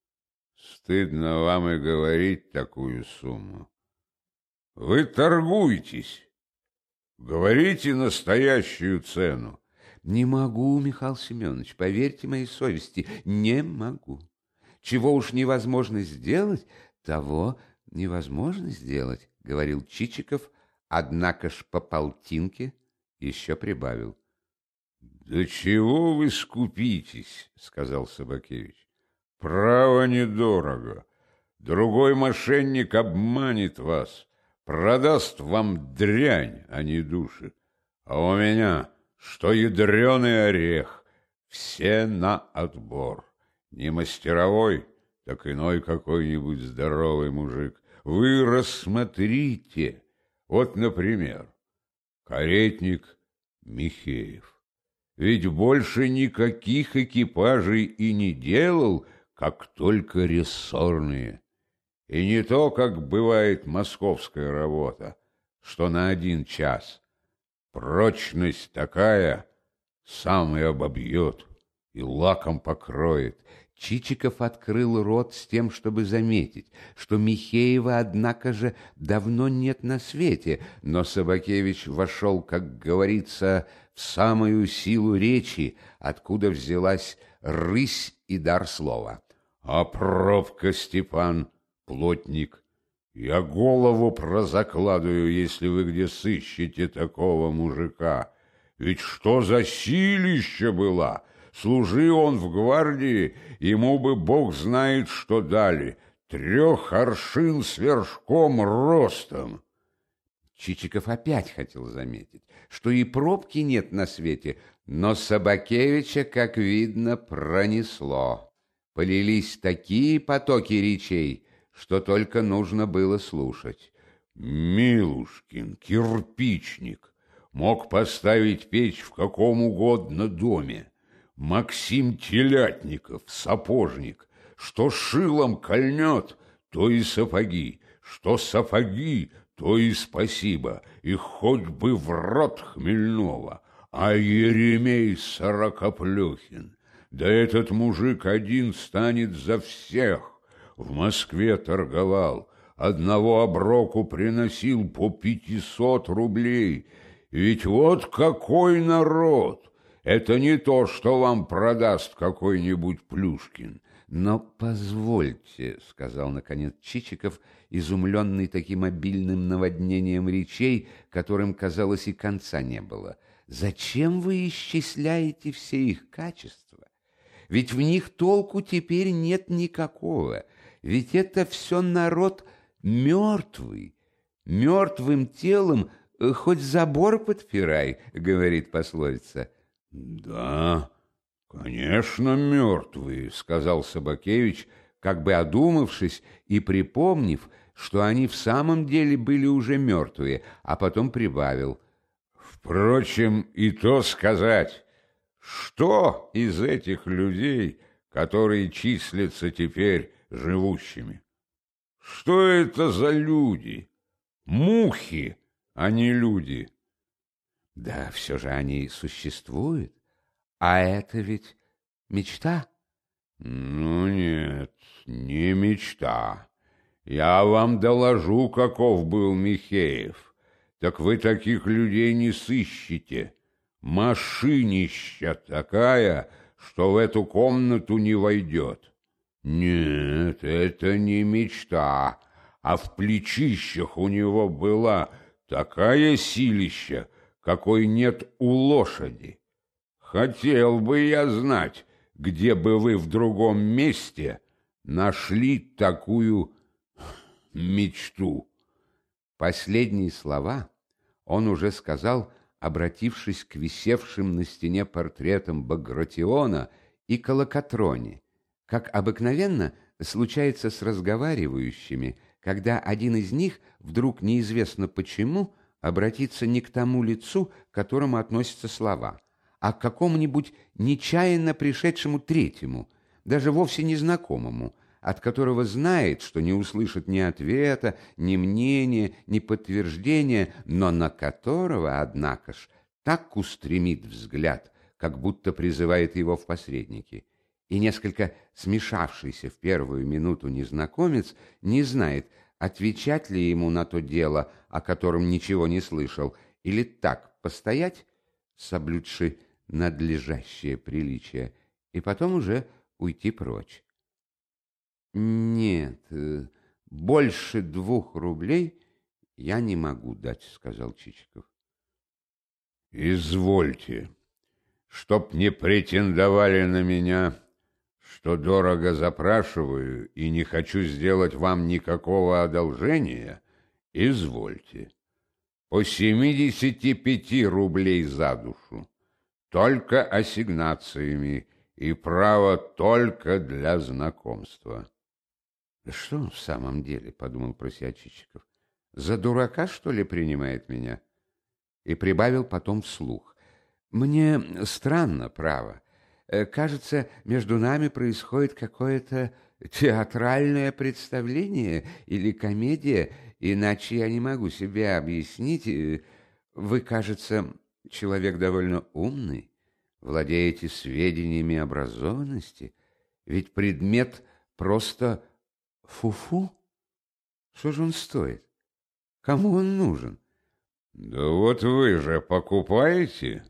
Стыдно вам и говорить такую сумму. Вы торгуетесь, говорите настоящую цену. Не могу, Михаил Семенович, поверьте моей совести, не могу. Чего уж невозможно сделать, того невозможно сделать, говорил Чичиков, однако ж по полтинке еще прибавил. Да чего вы скупитесь, сказал Собакевич. Право недорого. Другой мошенник обманет вас, продаст вам дрянь, а не души. А у меня, что ядреный орех, все на отбор. Не мастеровой, так иной какой-нибудь здоровый мужик. Вы рассмотрите. Вот, например, каретник Михеев. Ведь больше никаких экипажей и не делал, как только рессорные. И не то, как бывает московская работа, что на 1 час. Прочность такая, сам и обобьет, и лаком покроет. Чичиков открыл рот с тем, чтобы заметить, что Михеева, однако же, давно нет на свете, но Собакевич вошел, как говорится, в самую силу речи, откуда взялась рысь и дар слова. А пробка, Степан, плотник, я голову прозакладываю, если вы где сыщете такого мужика. Ведь что за силища была! Служи он в гвардии, ему бы бог знает, что дали. 3 аршин с вершком ростом. Чичиков опять хотел заметить, что и пробки нет на свете, но Собакевича, как видно, пронесло. Полились такие потоки речей, что только нужно было слушать. Милушкин, кирпичник, мог поставить печь в каком угодно доме. Максим Телятников, сапожник, что шилом кольнет, то и сапоги, что сапоги, то и спасибо, и хоть бы в рот хмельного. А Еремей Сорокоплехин, да этот мужик один станет за всех. В Москве торговал, одного оброку приносил по 500 рублей. Ведь вот какой народ! Это не то, что вам продаст какой-нибудь Плюшкин. Но позвольте, — сказал наконец Чичиков, изумленный таким обильным наводнением речей, которым, казалось, и конца не было. Зачем вы исчисляете все их качества? Ведь в них толку теперь нет никакого. Ведь это все народ мертвый. Мертвым телом хоть забор подпирай, говорит пословица. Да, конечно, мертвые, сказал Собакевич, как бы одумавшись и припомнив, что они в самом деле были уже мертвые, а потом прибавил. Впрочем, и то сказать, что из этих людей, которые числятся теперь живущими? Что это за люди? Мухи, а не люди. Да все же они существуют, а это ведь мечта. Ну нет, не мечта. Я вам доложу, каков был Михеев. Так вы таких людей не сыщете. Машинища такая, что в эту комнату не войдет. Нет, это не мечта, а в плечищах у него была такая силища, какой нет у лошади. Хотел бы я знать, где бы вы в другом месте нашли такую мечту. Последние слова он уже сказал, обратившись к висевшим на стене портретам Багратиона и Колокотроне, как обыкновенно случается с разговаривающими, когда один из них вдруг неизвестно почему обратится не к тому лицу, к которому относятся слова, а к какому-нибудь нечаянно пришедшему третьему, даже вовсе незнакомому, от которого знает, что не услышит ни ответа, ни мнения, ни подтверждения, но на которого, однако ж, так устремит взгляд, как будто призывает его в посредники. И несколько смешавшийся в первую минуту незнакомец не знает, отвечать ли ему на то дело, о котором ничего не слышал, или так постоять, соблюдши надлежащее приличие, и потом уже уйти прочь. «Нет, больше 2 рублей я не могу дать», — сказал Чичиков. «Извольте, чтоб не претендовали на меня, что дорого запрашиваю и не хочу сделать вам никакого одолжения, извольте. По 75 рублей за душу, только ассигнациями и право только для знакомства». «Что он в самом деле?» — подумал про себя Чичиков. «За дурака, что ли, принимает меня?» И прибавил потом вслух. «Мне странно, право. Кажется, между нами происходит какое-то театральное представление или комедия, иначе я не могу себе объяснить. Вы, кажется, человек довольно умный, владеете сведениями образованности, ведь предмет просто фу-фу. Что же он стоит? Кому он нужен?» «Да вот вы же покупаете?»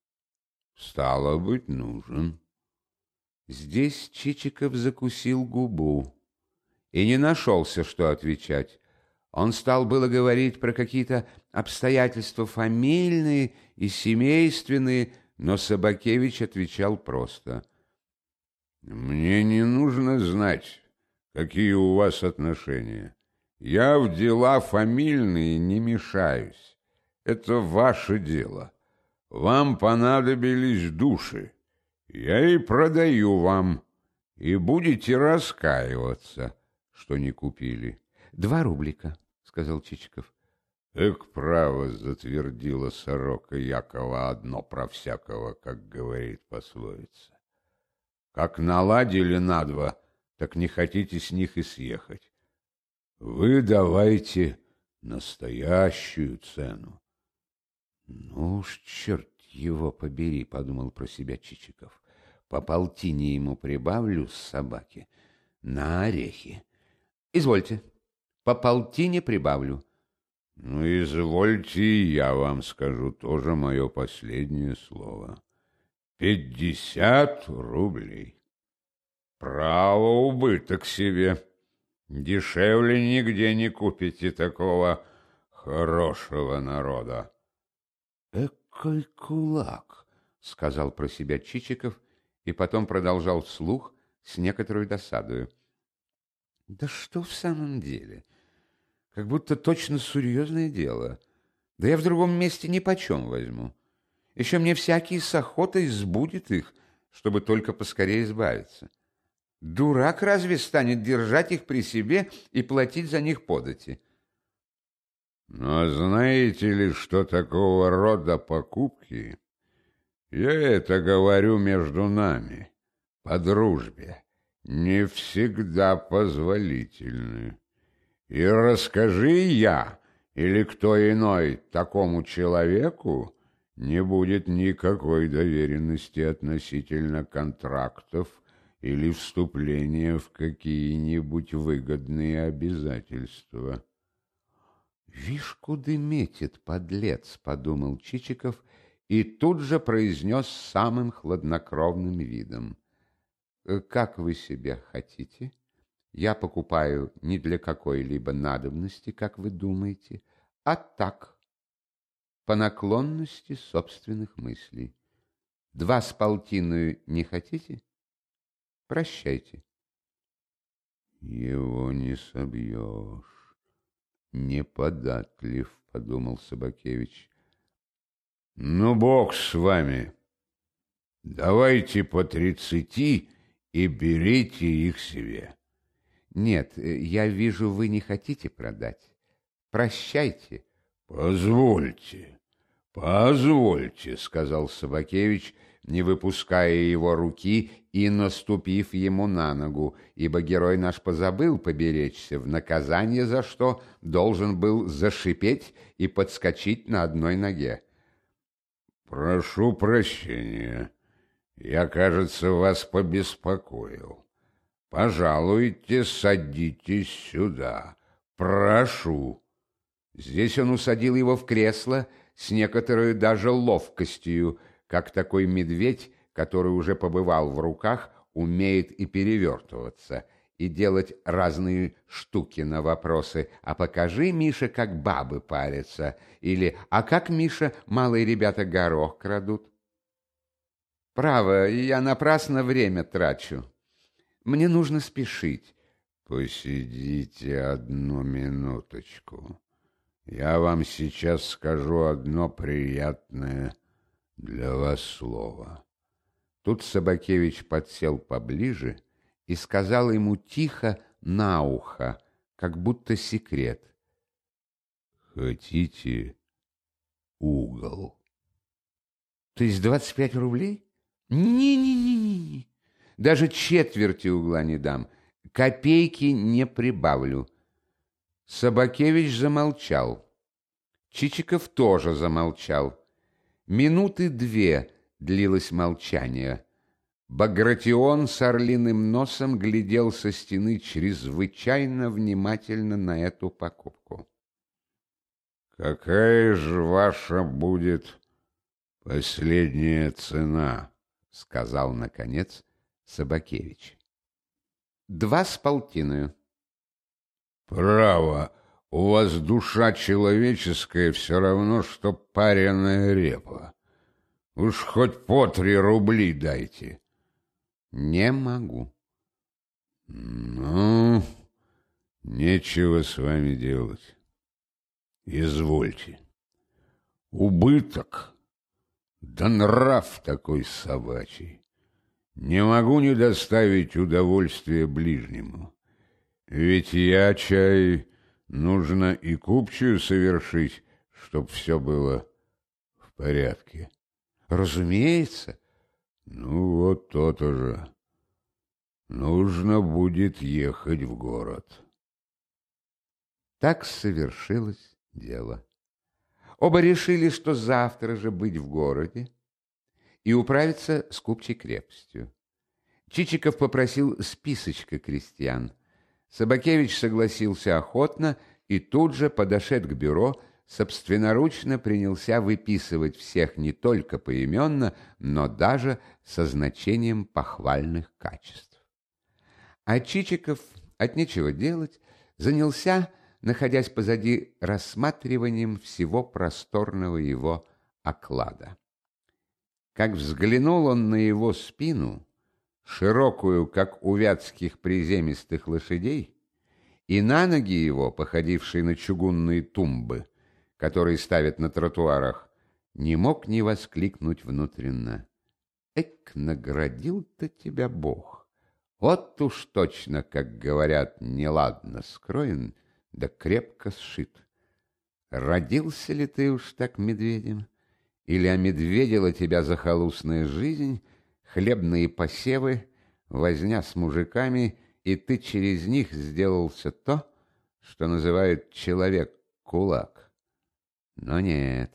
«Стало быть, нужен». Здесь Чичиков закусил губу и не нашелся, что отвечать. Он стал было говорить про какие-то обстоятельства фамильные и семейственные, но Собакевич отвечал просто. «Мне не нужно знать, какие у вас отношения. Я в дела фамильные не мешаюсь. Это ваше дело. Вам понадобились души. Я и продаю вам, и будете раскаиваться, что не купили». 2 рублика, сказал Чичиков. «Эк, право, затвердила сорока Якова одно про всякого, как говорит пословица. Как наладили на 2, так не хотите с них и съехать. Вы давайте настоящую цену». «Ну уж черт его побери», — подумал про себя Чичиков. «По полтине ему прибавлю с собаки на орехи. Извольте, по полтине прибавлю». «Ну, извольте, и я вам скажу тоже мое последнее слово. 50 рублей. Право, убыток себе. Дешевле нигде не купите такого хорошего народа». «Экой кулак», — сказал про себя Чичиков и потом продолжал вслух с некоторой досадою. Да что в самом деле? Как будто точно серьезное дело. Да я в другом месте нипочем возьму. Еще мне всякий с охотой сбудет их, чтобы только поскорее избавиться. Дурак разве станет держать их при себе и платить за них подати? Но знаете ли, что такого рода покупки, я это говорю между нами, по дружбе, не всегда позволительны. И расскажи я или кто иной такому человеку, не будет никакой доверенности относительно контрактов или вступления в какие-нибудь выгодные обязательства. «Вишь, куда метит, подлец!» — подумал Чичиков и тут же произнес самым хладнокровным видом. «Как вы себя хотите? Я покупаю не для какой-либо надобности, как вы думаете, а так, по наклонности собственных мыслей. 2,5 не хотите? Прощайте». «Его не собьешь, неподатлив», — подумал Собакевич. «Ну, бог с вами. Давайте по 30 и берите их себе». «Нет, я вижу, вы не хотите продать. Прощайте». «Позвольте, позвольте», — сказал Собакевич, не выпуская его руки и наступив ему на ногу, ибо герой наш позабыл поберечься, в наказание за что должен был зашипеть и подскочить на одной ноге. «Прошу прощения, я, кажется, вас побеспокоил. Пожалуйте, садитесь сюда. Прошу». Здесь он усадил его в кресло с некоторой даже ловкостью, как такой медведь, который уже побывал в руках, умеет и перевертываться, и делать разные штуки на вопросы «А покажи, Миша, как бабы парятся» или «А как, Миша, малые ребята горох крадут?» «Право, я напрасно время трачу. Мне нужно спешить». «Посидите одну минуточку. Я вам сейчас скажу одно приятное для вас слово». Тут Собакевич подсел поближе и сказал ему тихо на ухо, как будто секрет. «Хотите угол?» «То есть 25 рублей? Не-не-не-не. Даже четверти угла не дам. Копейки не прибавлю». Собакевич замолчал. Чичиков тоже замолчал. Минуты 2 длилось молчание. Багратион с орлиным носом глядел со стены чрезвычайно внимательно на эту покупку. «Какая же ваша будет последняя цена?» — сказал, наконец, Собакевич. 2,5. «Право, у вас душа человеческая все равно, что пареная репа. Уж хоть по 3 рубли дайте». «Не могу». «Ну, нечего с вами делать. Извольте. Убыток, да нрав такой собачий. Не могу не доставить удовольствия ближнему. Ведь я, чай, нужно и купчую совершить, чтоб все было в порядке». «Разумеется». «Ну, вот то-то же. Нужно будет ехать в город». Так совершилось дело. Оба решили, что завтра же быть в городе и управиться с купчей крепостью. Чичиков попросил списочка крестьян. Собакевич согласился охотно и тут же, подошед к бюро, собственноручно принялся выписывать всех не только поименно, но даже со значением похвальных качеств. А Чичиков от нечего делать занялся, находясь позади, рассматриванием всего просторного его оклада. Как взглянул он на его спину, широкую, как у вятских приземистых лошадей, и на ноги его, походившие на чугунные тумбы, которые ставят на тротуарах, не мог не воскликнуть внутренно: «Эк, наградил-то тебя Бог! Вот уж точно, как говорят, неладно скроен, да крепко сшит. Родился ли ты уж так медведем? Или омедведила тебя захолустная жизнь, хлебные посевы, возня с мужиками, и ты через них сделался то, что называют человек-кулак? Но нет,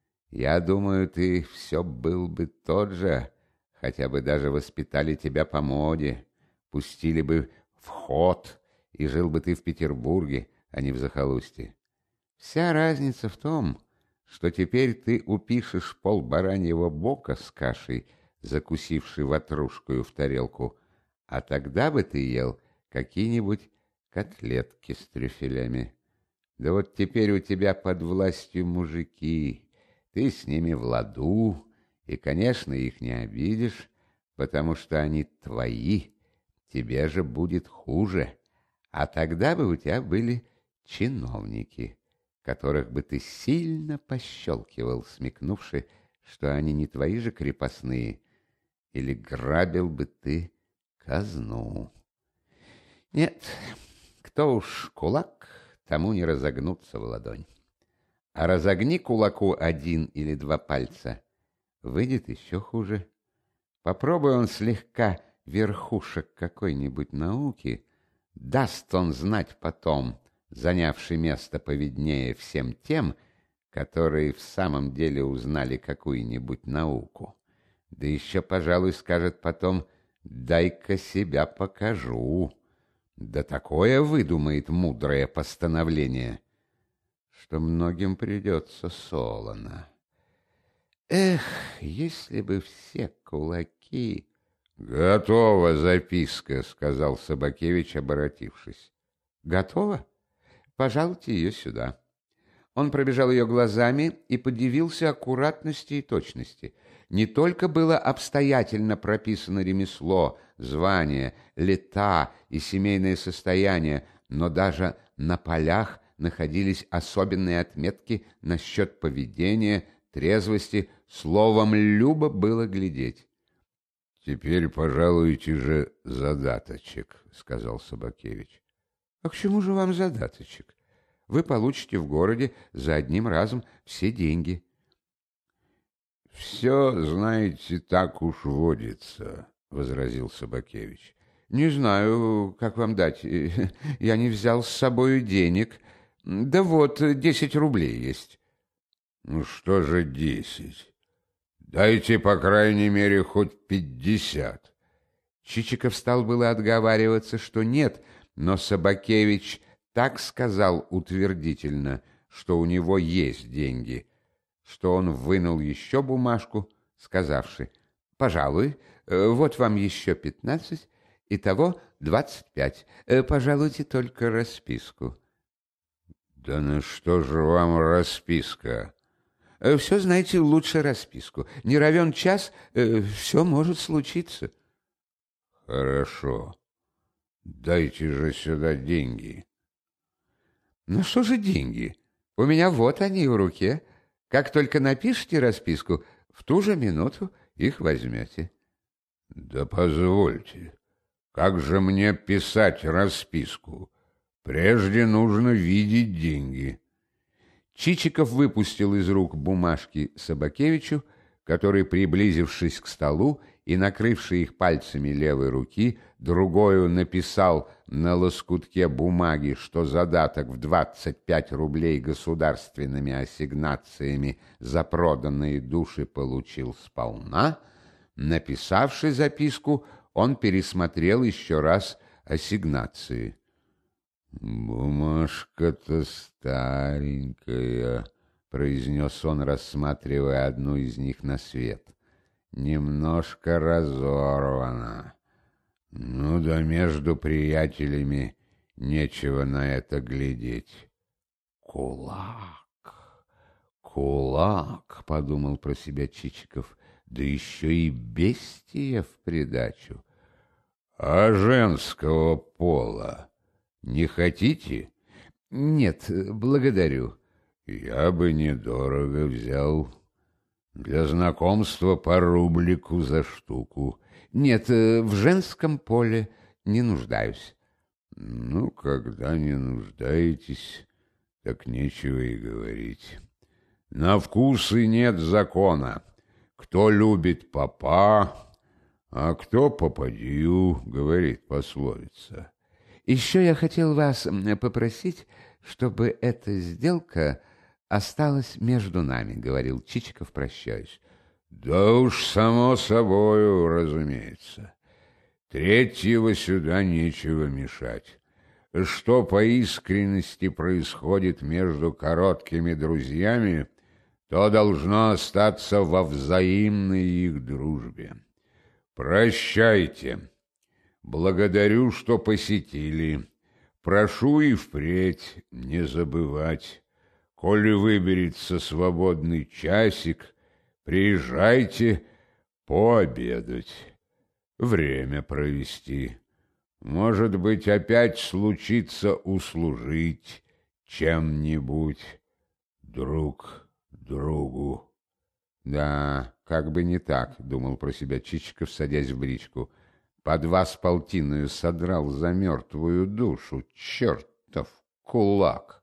я думаю, ты все был бы тот же, хотя бы даже воспитали тебя по моде, пустили бы в ход, и жил бы ты в Петербурге, а не в захолустье. Вся разница в том, что теперь ты упишешь пол бараньего бока с кашей, закусивший ватрушкою в тарелку, а тогда бы ты ел какие-нибудь котлетки с трюфелями. Да вот теперь у тебя под властью мужики, ты с ними в ладу, и, конечно, их не обидишь, потому что они твои, тебе же будет хуже, а тогда бы у тебя были чиновники, которых бы ты сильно пощелкивал, смекнувши, что они не твои же крепостные, или грабил бы ты казну. Нет, кто уж кулак, тому не разогнуться в ладонь. А разогни кулаку один или два пальца, выйдет еще хуже. Попробуй он слегка верхушек какой-нибудь науки, даст он знать потом, занявший место повиднее всем тем, которые в самом деле узнали какую-нибудь науку. Да еще, пожалуй, скажет потом: «Дай-ка себя покажу». Да такое выдумает мудрое постановление, что многим придется солоно. Эх, если бы все кулаки... — Готова записка, — сказал Собакевич, оборотившись. — Готова? Пожалуйте ее сюда. Он пробежал ее глазами и подивился аккуратности и точности. Не только было обстоятельно прописано ремесло, звание, лета и семейное состояние, но даже на полях находились особенные отметки насчет поведения, трезвости, словом, любо было глядеть. — Теперь пожалуйте же задаточек, — сказал Собакевич. — А к чему же вам задаточек? Вы получите в городе за одним разом все деньги. — Все, знаете, так уж водится, — возразил Собакевич. — Не знаю, как вам дать. Я не взял с собою денег. Да вот, 10 рублей есть. — Ну что же 10? Дайте, по крайней мере, хоть 50. Чичиков стал было отговариваться, что нет, но Собакевич так сказал утвердительно, что у него есть деньги, что он вынул еще бумажку, сказавши: «Пожалуй, вот вам еще 15, итого 25. Пожалуйте только расписку». «Да на что же вам расписка?» «Все, знаете, лучше расписку. Не равен час, все может случиться». «Хорошо. Дайте же сюда деньги». «Ну что же деньги? У меня вот они в руке. Как только напишите расписку, в ту же минуту их возьмете». «Да позвольте, как же мне писать расписку? Прежде нужно видеть деньги». Чичиков выпустил из рук бумажки Собакевичу, который, приблизившись к столу и накрывший их пальцами левой руки, другою написал на лоскутке бумаги, что задаток в 25 рублей государственными ассигнациями за проданные души получил сполна. Написавший записку, он пересмотрел еще раз ассигнации. «Бумажка-то старенькая», — произнес он, рассматривая одну из них на свет. «Немножко разорвана. Ну да между приятелями нечего на это глядеть». «Кулак, кулак», — подумал про себя Чичиков, — «да еще и бестия в придачу. А женского пола не хотите? Нет, благодарю. Я бы недорого взял. Для знакомства по рублику за штуку. Нет, в женском поле не нуждаюсь. Ну, когда не нуждаетесь, так нечего и говорить. На вкусы нет закона. Кто любит попа, а кто попадью, говорит пословица. Еще я хотел вас попросить, чтобы эта сделка осталась между нами, говорил Чичиков, прощаясь. Да уж, само собою, разумеется. Третьего сюда нечего мешать. Что по искренности происходит между короткими друзьями, то должно остаться во взаимной их дружбе. Прощайте. Благодарю, что посетили. Прошу и впредь не забывать. Коли выберется свободный часик, приезжайте пообедать, время провести. Может быть, опять случится услужить чем-нибудь друг другу. Да, как бы не так, думал про себя Чичиков, садясь в бричку. По 2,5 содрал за мертвую душу, чертов кулак.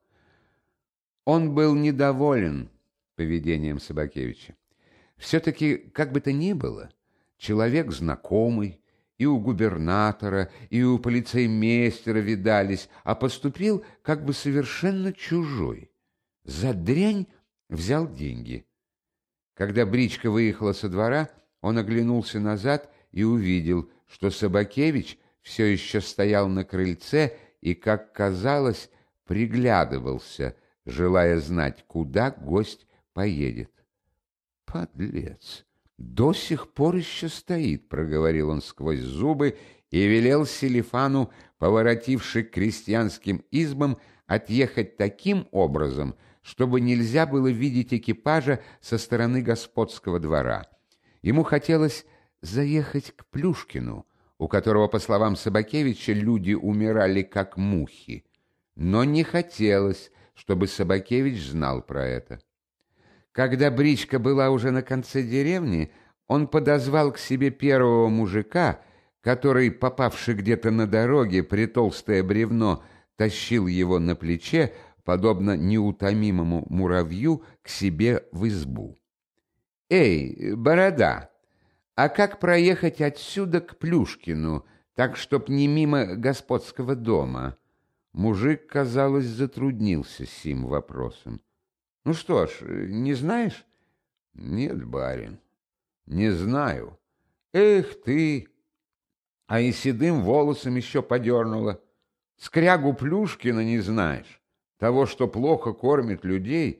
Он был недоволен поведением Собакевича. Все-таки, как бы то ни было, человек знакомый, и у губернатора, и у полицеймейстера видались, а поступил как бы совершенно чужой. За дрянь взял деньги. Когда бричка выехала со двора, он оглянулся назад и увидел, что Собакевич все еще стоял на крыльце и, как казалось, приглядывался, желая знать, куда гость поедет. «Подлец! До сих пор еще стоит», — проговорил он сквозь зубы и велел Селифану, поворотивши к крестьянским избам, отъехать таким образом, чтобы нельзя было видеть экипажа со стороны господского двора. Ему хотелось заехать к Плюшкину, у которого, по словам Собакевича, люди умирали как мухи, но не хотелось, чтобы Собакевич знал про это. Когда бричка была уже на конце деревни, он подозвал к себе первого мужика, который, попавший где-то на дороге при толстое бревно, тащил его на плече, подобно неутомимому муравью, к себе в избу. «Эй, борода, а как проехать отсюда к Плюшкину, так, чтоб не мимо господского дома?» Мужик, казалось, затруднился с сим вопросом. «Ну что ж, не знаешь?» «Нет, барин, не знаю». «Эх ты!» А и седым волосом еще подернула. «Скрягу Плюшкина не знаешь? Того, что плохо кормит людей?»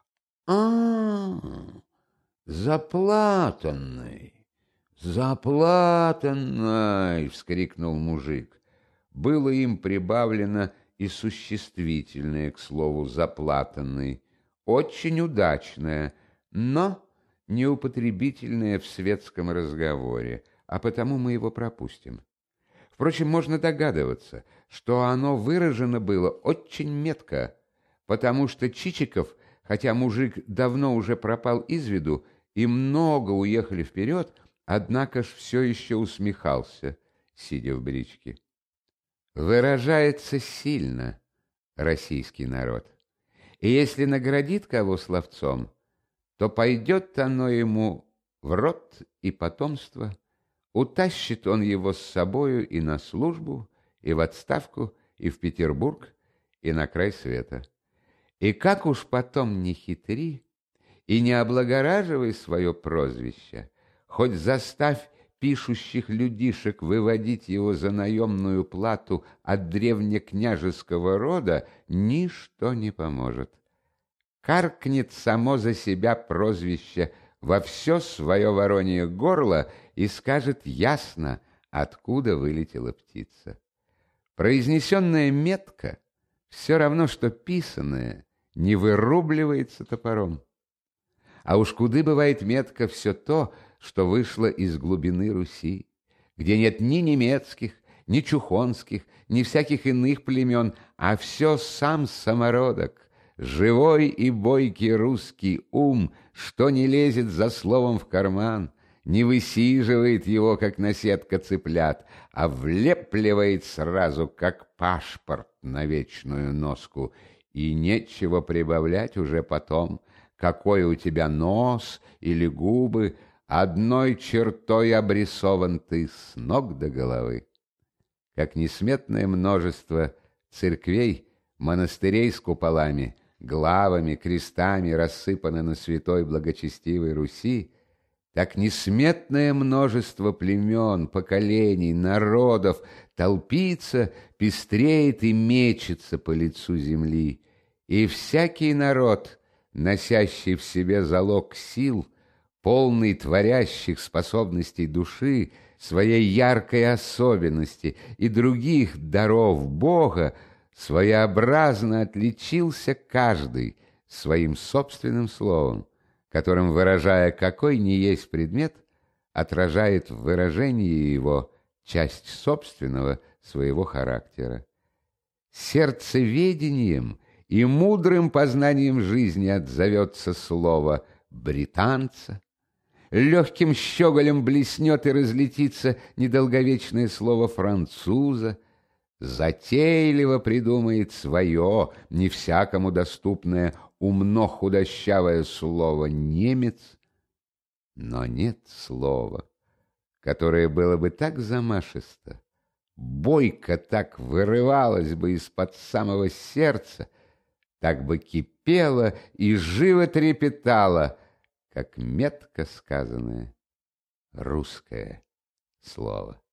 «А-а-а! Заплатанный! Заплатанный!» — вскрикнул мужик. Было им прибавлено и существительное, к слову, «заплатанный». Очень удачное, но неупотребительное в светском разговоре, а потому мы его пропустим. Впрочем, можно догадываться, что оно выражено было очень метко, потому что Чичиков, хотя мужик давно уже пропал из виду и много уехали вперед, однако ж все еще усмехался, сидя в бричке. Выражается сильно российский народ. И если наградит кого словцом, то пойдет оно ему в род и потомство, утащит он его с собою и на службу, и в отставку, и в Петербург, и на край света. И как уж потом не хитри и не облагораживай свое прозвище, хоть заставь пишущих людишек выводить его за наемную плату от древнекняжеского рода, ничто не поможет. Каркнет само за себя прозвище во все свое воронье горло и скажет ясно, откуда вылетела птица. Произнесенное метко все равно, что писанное не вырубливается топором. А уж куды бывает метко все то, что вышло из глубины Руси, где нет ни немецких, ни чухонских, ни всяких иных племен, а все сам самородок, живой и бойкий русский ум, что не лезет за словом в карман, не высиживает его, как наседка цыплят, а влепливает сразу, как пашпорт на вечную носку, и нечего прибавлять уже потом, какой у тебя нос или губы, одной чертой обрисован ты с ног до головы. Как несметное множество церквей, монастырей с куполами, главами, крестами рассыпаны на святой благочестивой Руси, так несметное множество племен, поколений, народов толпится, пестреет и мечется по лицу земли, и всякий народ, носящий в себе залог сил, полный творящих способностей души, своей яркой особенности и других даров Бога, своеобразно отличился каждый своим собственным словом, которым, выражая какой ни есть предмет, отражает в выражении его часть собственного своего характера. Сердцеведением и мудрым познанием жизни отзовется слово британца, легким щеголем блеснет и разлетится недолговечное слово француза, затейливо придумает свое, не всякому доступное, умно худощавое слово немец, но нет слова, которое было бы так замашисто, бойко так вырывалось бы из-под самого сердца, так бы кипело и живо трепетало, как метко сказанное русское слово.